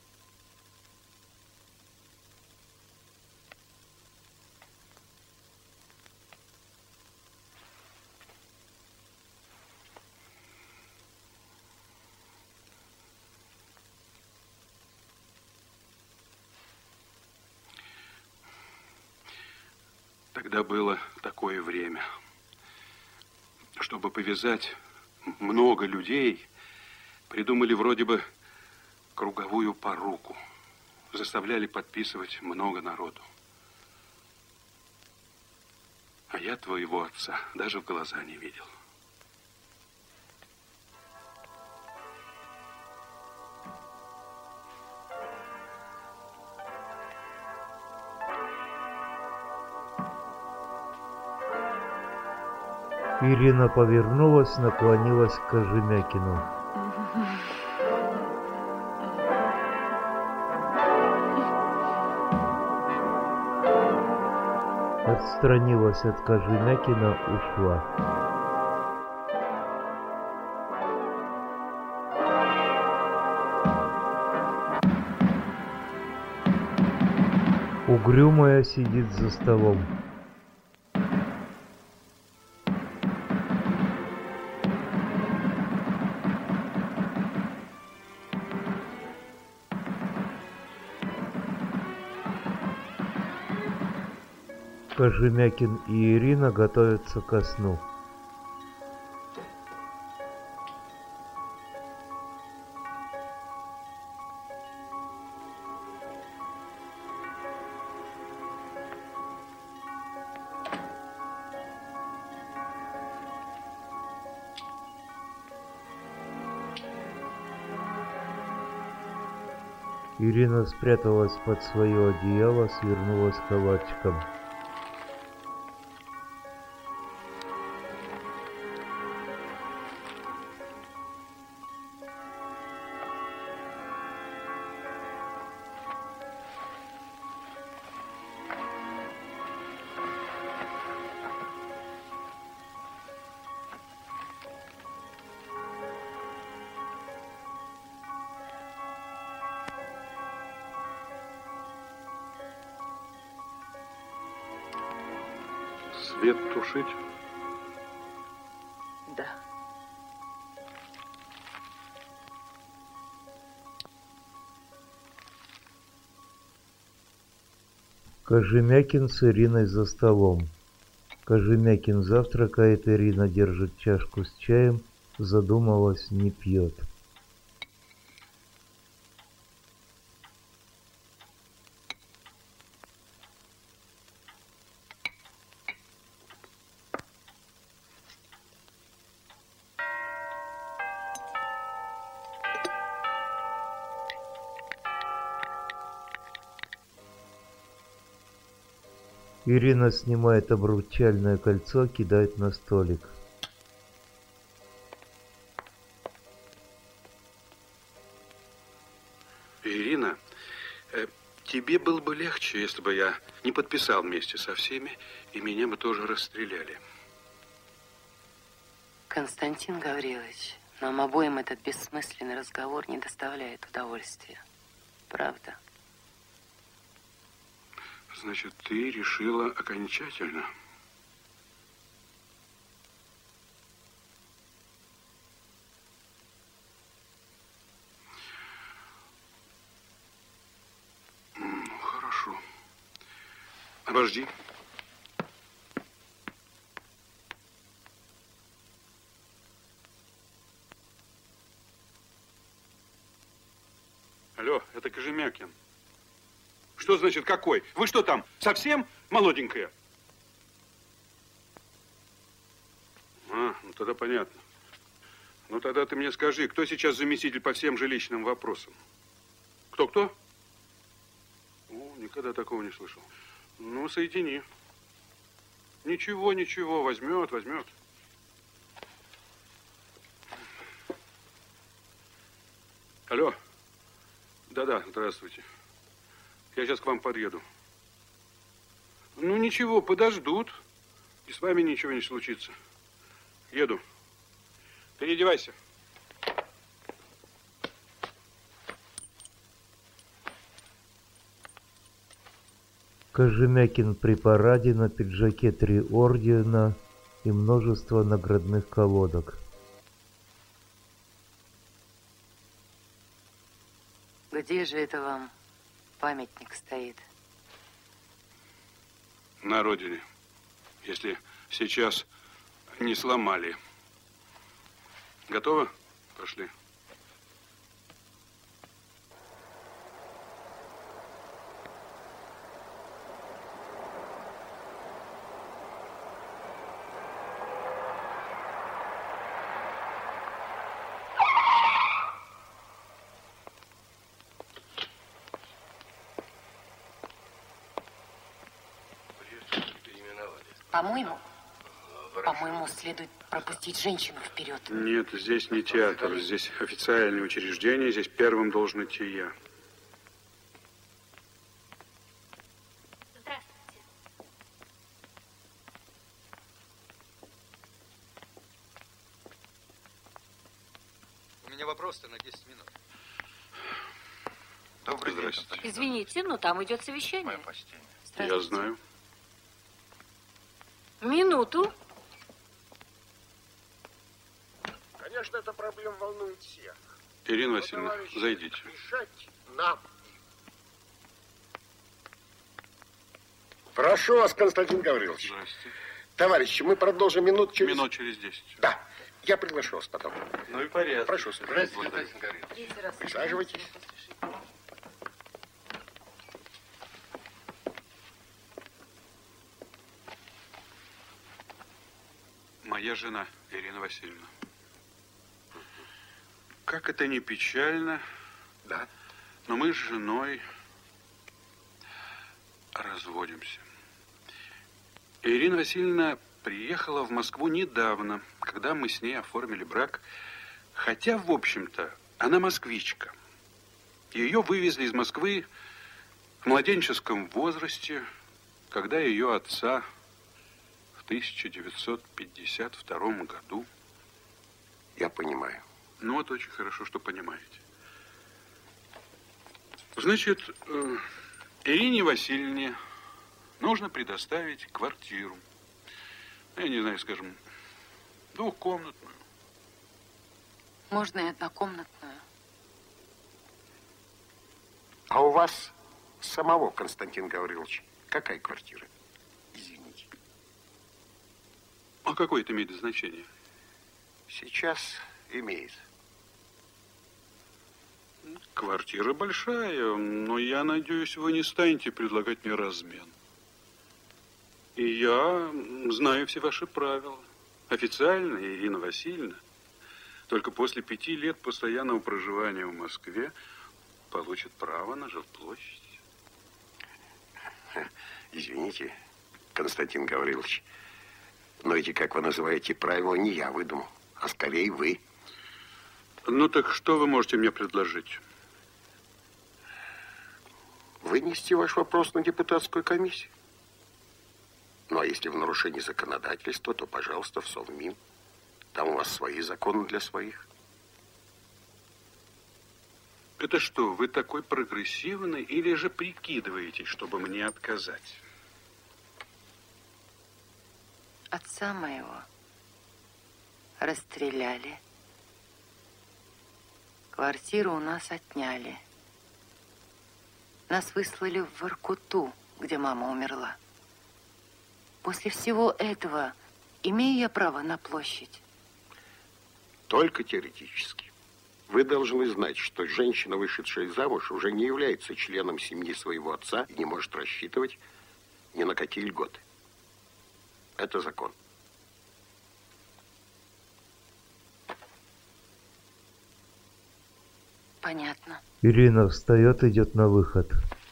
Тогда было такое время. Чтобы повязать много людей, придумали вроде бы круговую поруку. Заставляли подписывать много народу. А я твоего отца даже в глаза не видел. Ирина повернулась, наклонилась к Кожемякину. Отстранилась от Кожемякина, ушла. Угрюмая сидит за столом. Кожемякин и Ирина готовятся ко сну. Ирина спряталась под свое одеяло, свернулась калачиком. Свет тушить? Да. Кожемякин с Ириной за столом. Кожемякин завтракает, Ирина держит чашку с чаем, задумалась, не пьет. Ирина снимает обручальное кольцо, кидает на столик. Ирина, э, тебе было бы легче, если бы я не подписал вместе со всеми, и меня бы тоже расстреляли. Константин Гаврилович, нам обоим этот бессмысленный разговор не доставляет удовольствия. Правда? Значит, ты решила окончательно? Ну, хорошо. Обожди. Алло, это Кожемякин. Что значит какой? Вы что там, совсем молоденькая? А, ну тогда понятно. Ну тогда ты мне скажи, кто сейчас заместитель по всем жилищным вопросам? Кто-кто? О, никогда такого не слышал. Ну, соедини. Ничего, ничего, возьмет, возьмет. Алло. Да-да, здравствуйте. Я сейчас к вам подъеду. Ну, ничего, подождут. И с вами ничего не случится. Еду. Переодевайся. Кожемякин при параде, на пиджаке три ордена и множество наградных колодок. Где же это вам памятник стоит? На родине. Если сейчас не сломали. Готово? Пошли. По-моему, по-моему, следует пропустить женщину вперед. Нет, здесь не театр, здесь официальное учреждение, здесь первым должен идти я. Здравствуйте. У меня вопрос-то на десять минут. Добрый день. Извините, но там идет совещание. Мое почтение. Я знаю. Минуту. Конечно, эта проблема волнует всех. Ирина Васильевна, зайдите. Решать нам. Прошу вас, Константин Гаврилович. Здрасте. Товарищи, мы продолжим минут через... Минут через десять. Да. Я приглашу вас потом. Ну и порядок. Прошу. Здравствуйте, Константин Гаврилович. Присаживайтесь. Моя жена, Ирина Васильевна. Как это ни печально, да. Но мы с женой разводимся. И Ирина Васильевна приехала в Москву недавно, когда мы с ней оформили брак. Хотя, в общем-то, она москвичка. Ее вывезли из Москвы в младенческом возрасте, когда ее отца в тысяча девятьсот пятьдесят втором году... Я понимаю. Ну, вот очень хорошо, что понимаете. Значит, Ирине Васильевне нужно предоставить квартиру. Я не знаю, скажем, двухкомнатную. Можно и однокомнатную. А у вас самого, Константин Гаврилович, какая квартира? Извините. А какое это имеет значение? Сейчас имеет. Квартира большая, но я надеюсь, вы не станете предлагать мне размен. И я знаю все ваши правила. Официально, Ирина Васильевна, только после пяти лет постоянного проживания в Москве получит право на жилплощадь. Извините, Константин Гаврилович, но эти, как вы называете, правила не я выдумал, а скорее вы. Ну так что вы можете мне предложить? Вынести ваш вопрос на депутатскую комиссию. Ну, а если в нарушении законодательства, то, пожалуйста, в Совмин. Там у вас свои законы для своих. Это что, вы такой прогрессивный или же прикидываетесь, чтобы мне отказать? Отца моего расстреляли. Квартиру у нас отняли. Нас выслали в Воркуту, где мама умерла. После всего этого имею я право на площадь? Только теоретически. Вы должны знать, что женщина, вышедшая замуж, уже не является членом семьи своего отца и не может рассчитывать ни на какие льготы. Это закон. Понятно. Ирина встает, идет на выход.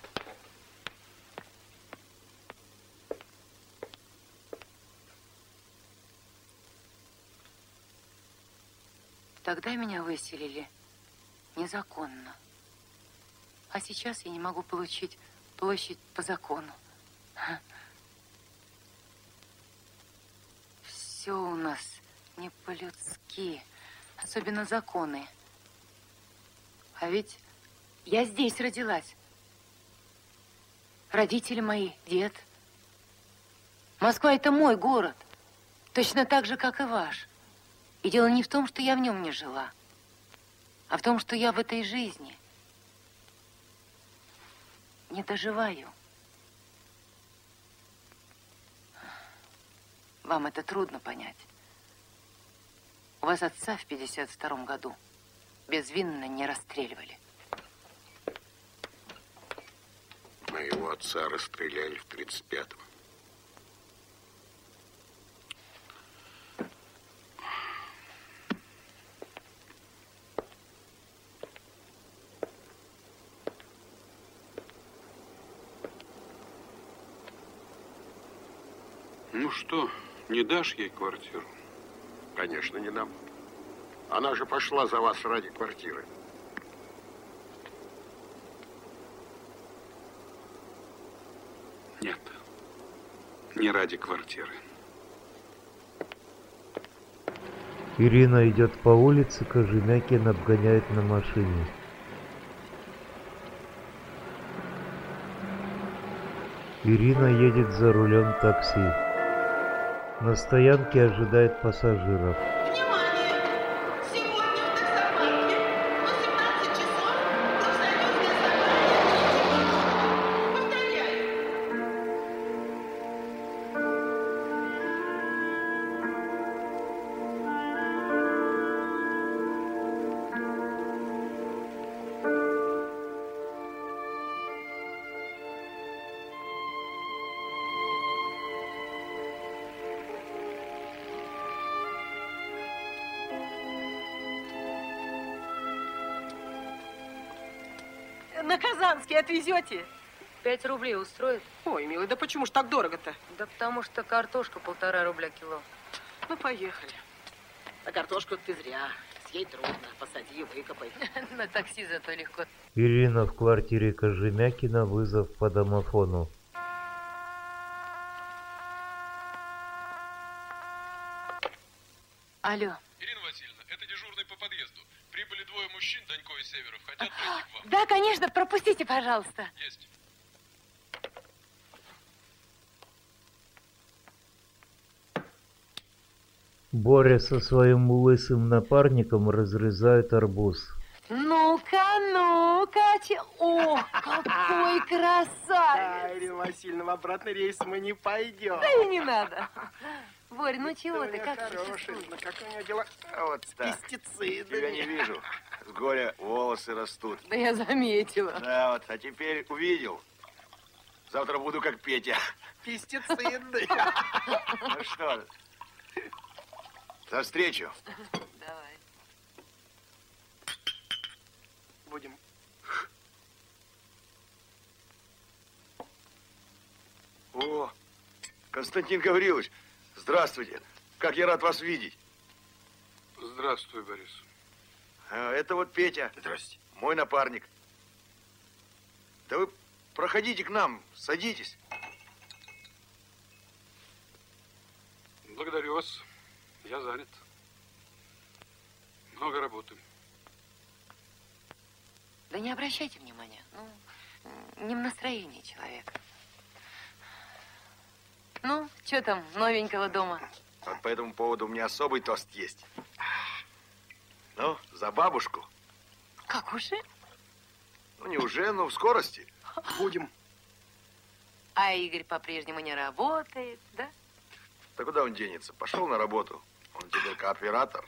Тогда меня выселили незаконно. А сейчас я не могу получить площадь по закону. Все у нас не по-людски, особенно законы. А ведь я здесь родилась. Родители мои, дед. Москва – это мой город, точно так же, как и ваш. И дело не в том, что я в нем не жила, а в том, что я в этой жизни не доживаю. Вам это трудно понять. У вас отца в пятьдесят втором году безвинно не расстреливали. Моего отца расстреляли в тридцать пятом. Ну что, не дашь ей квартиру? Конечно, не дам. Она же пошла за вас ради квартиры. Нет, не ради квартиры. Ирина идет по улице, Кожемякин обгоняет на машине. Ирина едет за рулем такси. На стоянке ожидает пассажиров. на Казанский отвезете? Пять рублей устроит? Ой, милый, да почему ж так дорого-то? Да потому что картошка полтора рубля кило. Ну, поехали. А картошку ты зря. Съесть трудно. Посади, выкопай. На такси зато легко. Ирина в квартире Кожемякина, вызов по домофону. Алло. Ирина Васильевна, это дежурный по подъезду. Прибыли двое мужчин, Данько и Северов. Хотят пройти к вам. Да, конечно, пропустите, пожалуйста. Есть. Боря со своим лысым напарником разрезает арбуз. Ну-ка, ну-ка, че... О, какой красавец! А, Ирина Васильевна, в обратный рейс мы не пойдем. Да и не надо. Борь, ну чего да ты, как хороший, ну как у него дела? Вот так. Пестициды. Тебя не вижу. С горя волосы растут. Да я заметила. Да, вот, а теперь увидел. Завтра буду как Петя. Пестициды. Ну что, за встречу. Давай. Будем. О, Константин Гаврилович, здравствуйте. Как я рад вас видеть. Здравствуй, Борис. А, это вот Петя. Здрасте. Мой напарник. Да вы проходите к нам, садитесь. Благодарю вас. Я занят. Много работы. Да не обращайте внимания. Ну, не в настроении человека. Ну, что там новенького дома? Вот по этому поводу у меня особый тост есть. Ну, за бабушку. Как уже? Ну, не уже, но в скорости. Будем. А Игорь по-прежнему не работает, да? Да куда он денется? Пошел на работу. Он теперь кооператор.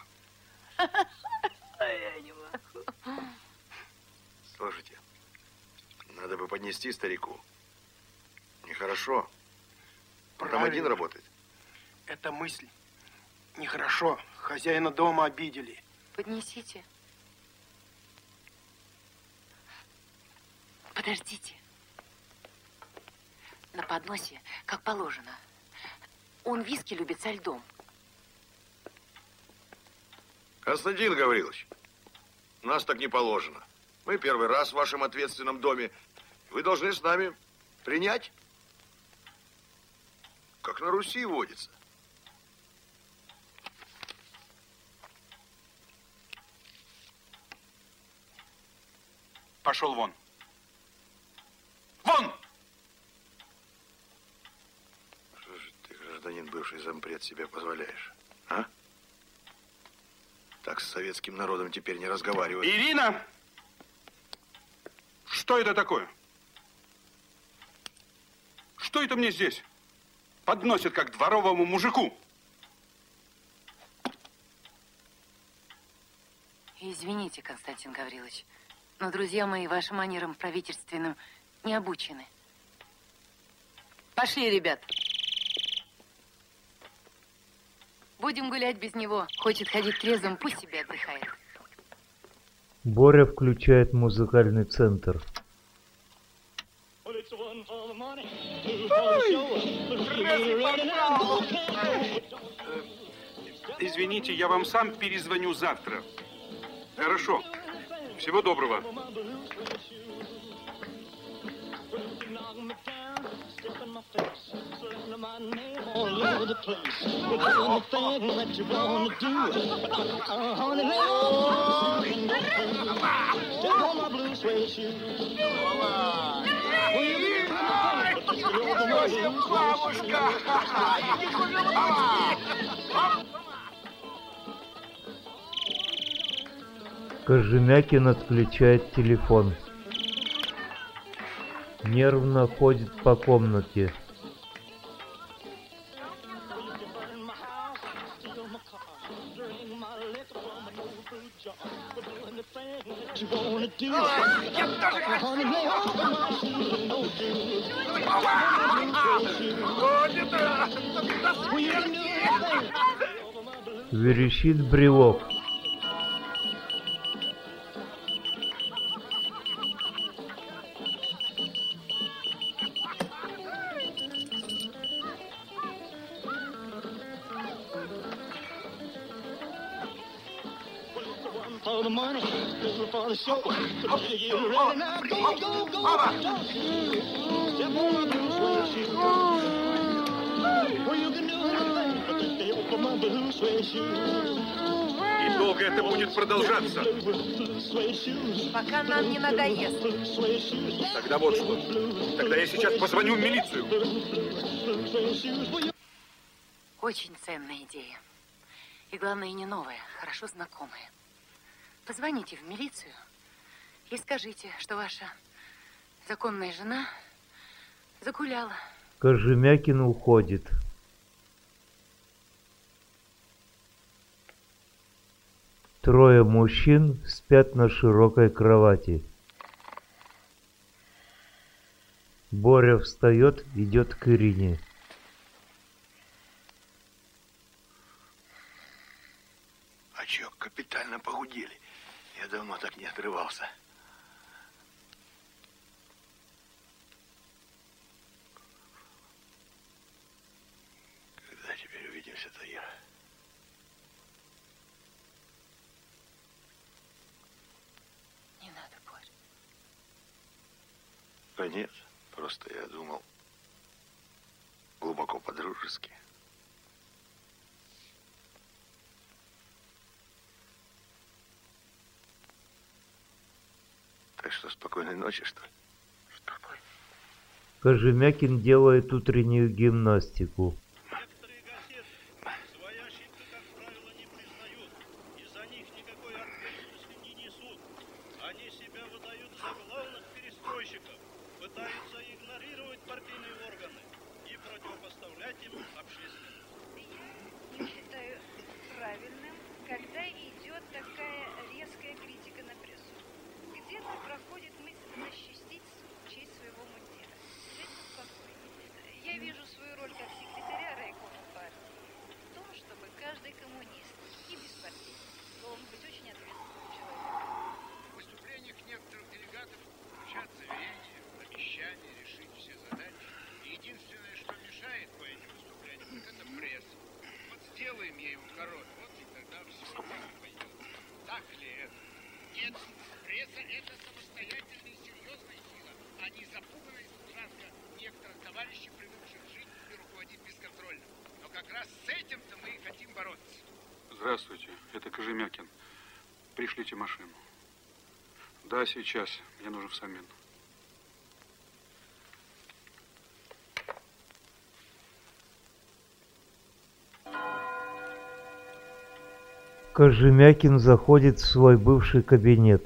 Я не могу. Слушайте, надо бы поднести старику. Нехорошо. Он там один работает. Это мысль. Нехорошо. Хозяина дома обидели. Поднесите. Подождите. На подносе, как положено. Он виски любит со льдом. Константин Гаврилович, у нас так не положено. Мы первый раз в вашем ответственном доме. Вы должны с нами принять, как на Руси водится. Пошел вон. Вон! Что же ты, гражданин бывший зампред, себе позволяешь, а? Так с советским народом теперь не разговаривают. Ирина! Что это такое? Что это мне здесь подносят, как дворовому мужику? Извините, Константин Гаврилович, но друзья мои вашим манерам правительственным не обучены. Пошли, ребят. Будем гулять без него. Хочет ходить трезвым, пусть себе отдыхает. Боря включает музыкальный центр. Извините, я вам сам перезвоню завтра. Хорошо. Всего доброго. Кожемякин отключает телефон. Нервно ходит по комнате. Верещит брелок. for the money, good for the show. Get ready now, go, go, go. Step on my blue suede shoe. Well, you can do anything, but stay off of my blue suede shoe. И долго это будет продолжаться? Пока нам не надоест. Тогда вот что. Тогда я сейчас позвоню в милицию. Очень ценная идея. И главное, не новая, хорошо знакомая. Позвоните в милицию и скажите, что ваша законная жена загуляла. Кожемякин уходит. Трое мужчин спят на широкой кровати. Боря встает, идет к Ирине. А чё, капитально похудели. Я давно так не отрывался. Когда теперь увидимся-то, Ира? Не надо, Боря. Да нет, просто я думал глубоко по-дружески. Так что спокойной ночи, что ли? Спокойной. Кожемякин делает утреннюю гимнастику. Здравствуйте, это Кожемякин. Пришлите машину. Да, сейчас. Мне нужен Самин. Кожемякин заходит в свой бывший кабинет.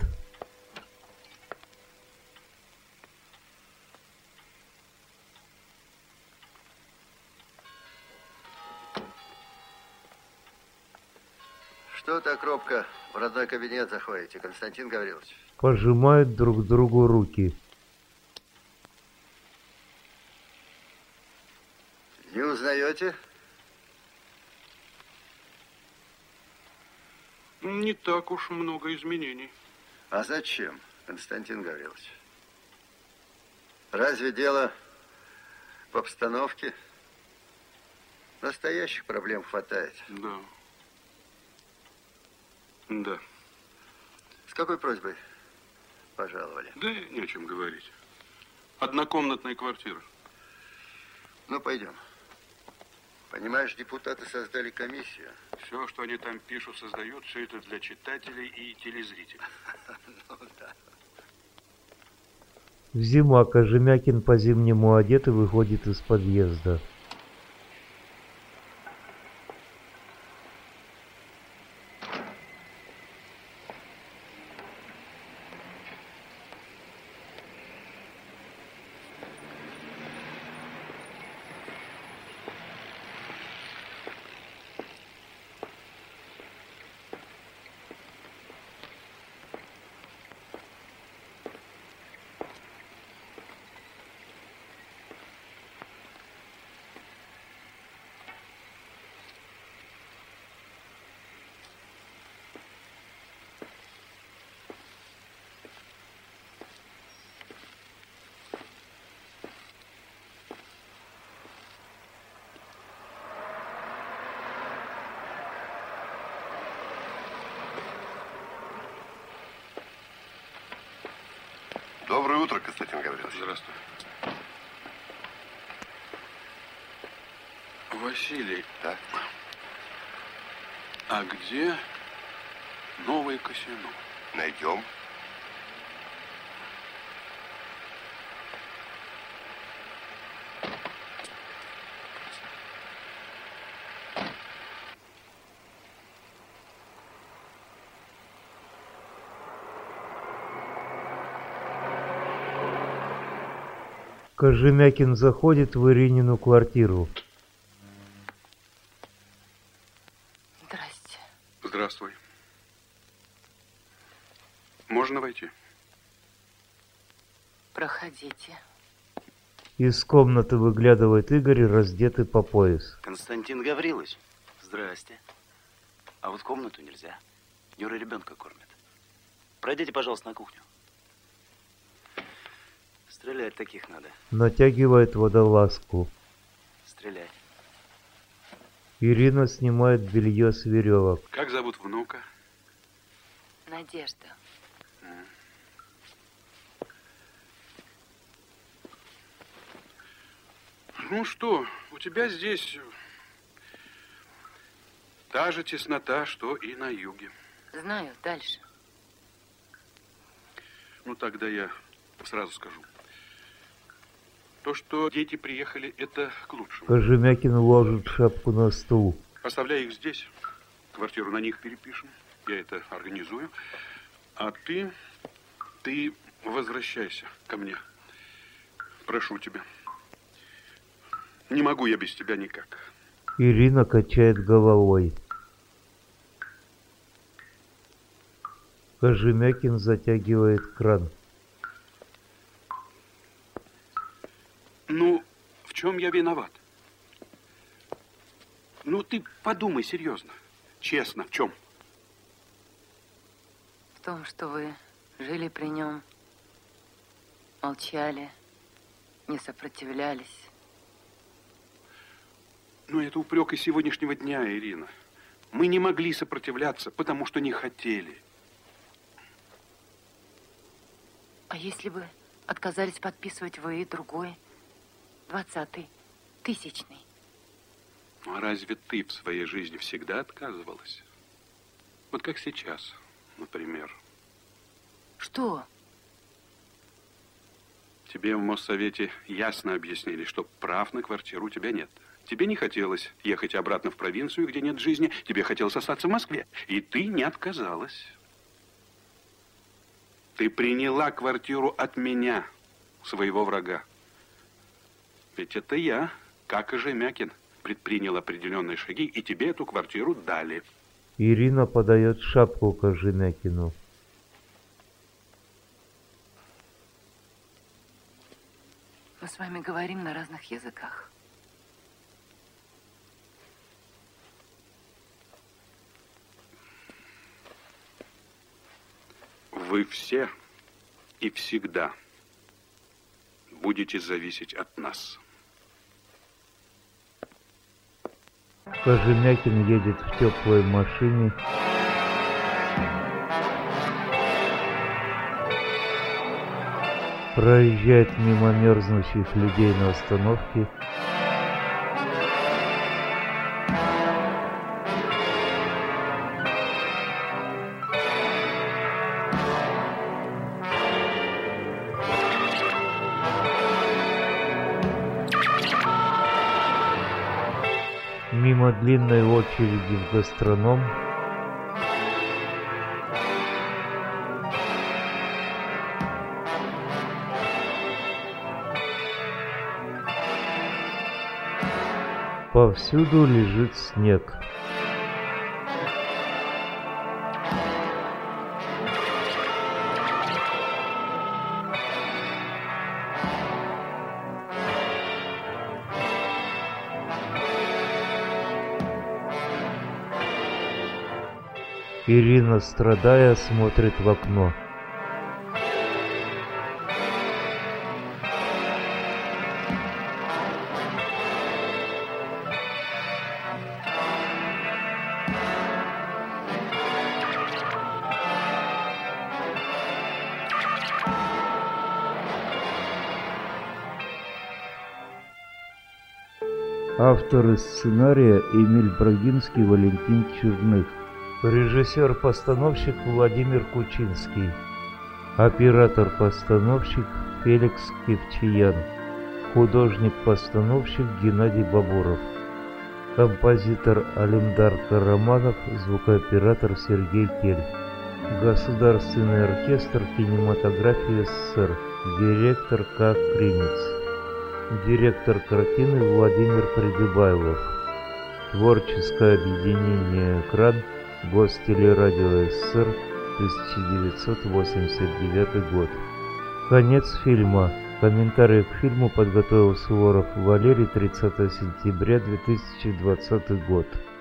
Что так робко в родной кабинет заходите, Константин Гаврилович? Пожимают друг другу руки. Не узнаете? Не так уж много изменений. А зачем, Константин Гаврилович? Разве дело в обстановке? Настоящих проблем хватает. Да. Да. С какой просьбой пожаловали? Да не о чем говорить. Однокомнатная квартира. Ну, пойдем. Понимаешь, депутаты создали комиссию. Все, что они там пишут, создают, все это для читателей и телезрителей. Ну, да. Зима. Кожемякин по-зимнему одет и выходит из подъезда. утро, Константин Гаврилович. Здравствуй. Василий. Да? А где новое казино? Найдем. Кожемякин заходит в Иринину квартиру. Здрасте. Здравствуй. Можно войти? Проходите. Из комнаты выглядывает Игорь, раздетый по пояс. Константин Гаврилович, здрасте. А вот в комнату нельзя. Юра ребенка кормит. Пройдите, пожалуйста, на кухню. Стрелять таких надо. Натягивает водолазку. Стрелять. Ирина снимает белье с веревок. Как зовут внука? Надежда. Ну что, у тебя здесь та же теснота, что и на юге. Знаю, дальше. Ну, тогда я сразу скажу. То, что дети приехали, это к лучшему. Кожемякин ложит шапку на стул. Оставляй их здесь. Квартиру на них перепишем. Я это организую. А ты, ты возвращайся ко мне. Прошу тебя. Не могу я без тебя никак. Ирина качает головой. Кожемякин затягивает кран. Ну, в чем я виноват? Ну, ты подумай серьезно. Честно, в чем? В том, что вы жили при нем, молчали, не сопротивлялись. Ну, это упрек из сегодняшнего дня, Ирина. Мы не могли сопротивляться, потому что не хотели. А если бы отказались подписывать вы другой, двадцатый, тысячный? А разве ты в своей жизни всегда отказывалась? Вот как сейчас, например. Что? Тебе в Моссовете ясно объяснили, что прав на квартиру у тебя нет. Тебе не хотелось ехать обратно в провинцию, где нет жизни. Тебе хотелось остаться в Москве. И ты не отказалась. Ты приняла квартиру от меня, своего врага. Ведь это я, как Кожемякин, предпринял определенные шаги, и тебе эту квартиру дали. Ирина подает шапку Кожемякину. Мы с вами говорим на разных языках. Вы все и всегда будете зависеть от нас. Кожемякин едет в теплой машине. Проезжает мимо мерзнущих людей на остановке. Мимо длинной очереди в гастроном. Повсюду лежит снег. Ирина, страдая, смотрит в окно. Авторы сценария Эмиль Брагинский, Валентин Черных. Режиссер-постановщик Владимир Кучинский. Оператор-постановщик Феликс Кевчиян. Художник-постановщик Геннадий Бабуров. Композитор Алимдар Караманов, звукооператор Сергей Кель. Государственный оркестр кинематографии СССР. Директор К. Кримец. Директор картины Владимир Придыбайлов. Творческое объединение «Экран», Гостелерадио СССР, тысяча девятьсот восемьдесят девятый год. Конец фильма. Комментарий к фильму подготовил Суворов Валерий, тридцатого сентября две тысячи двадцатый год.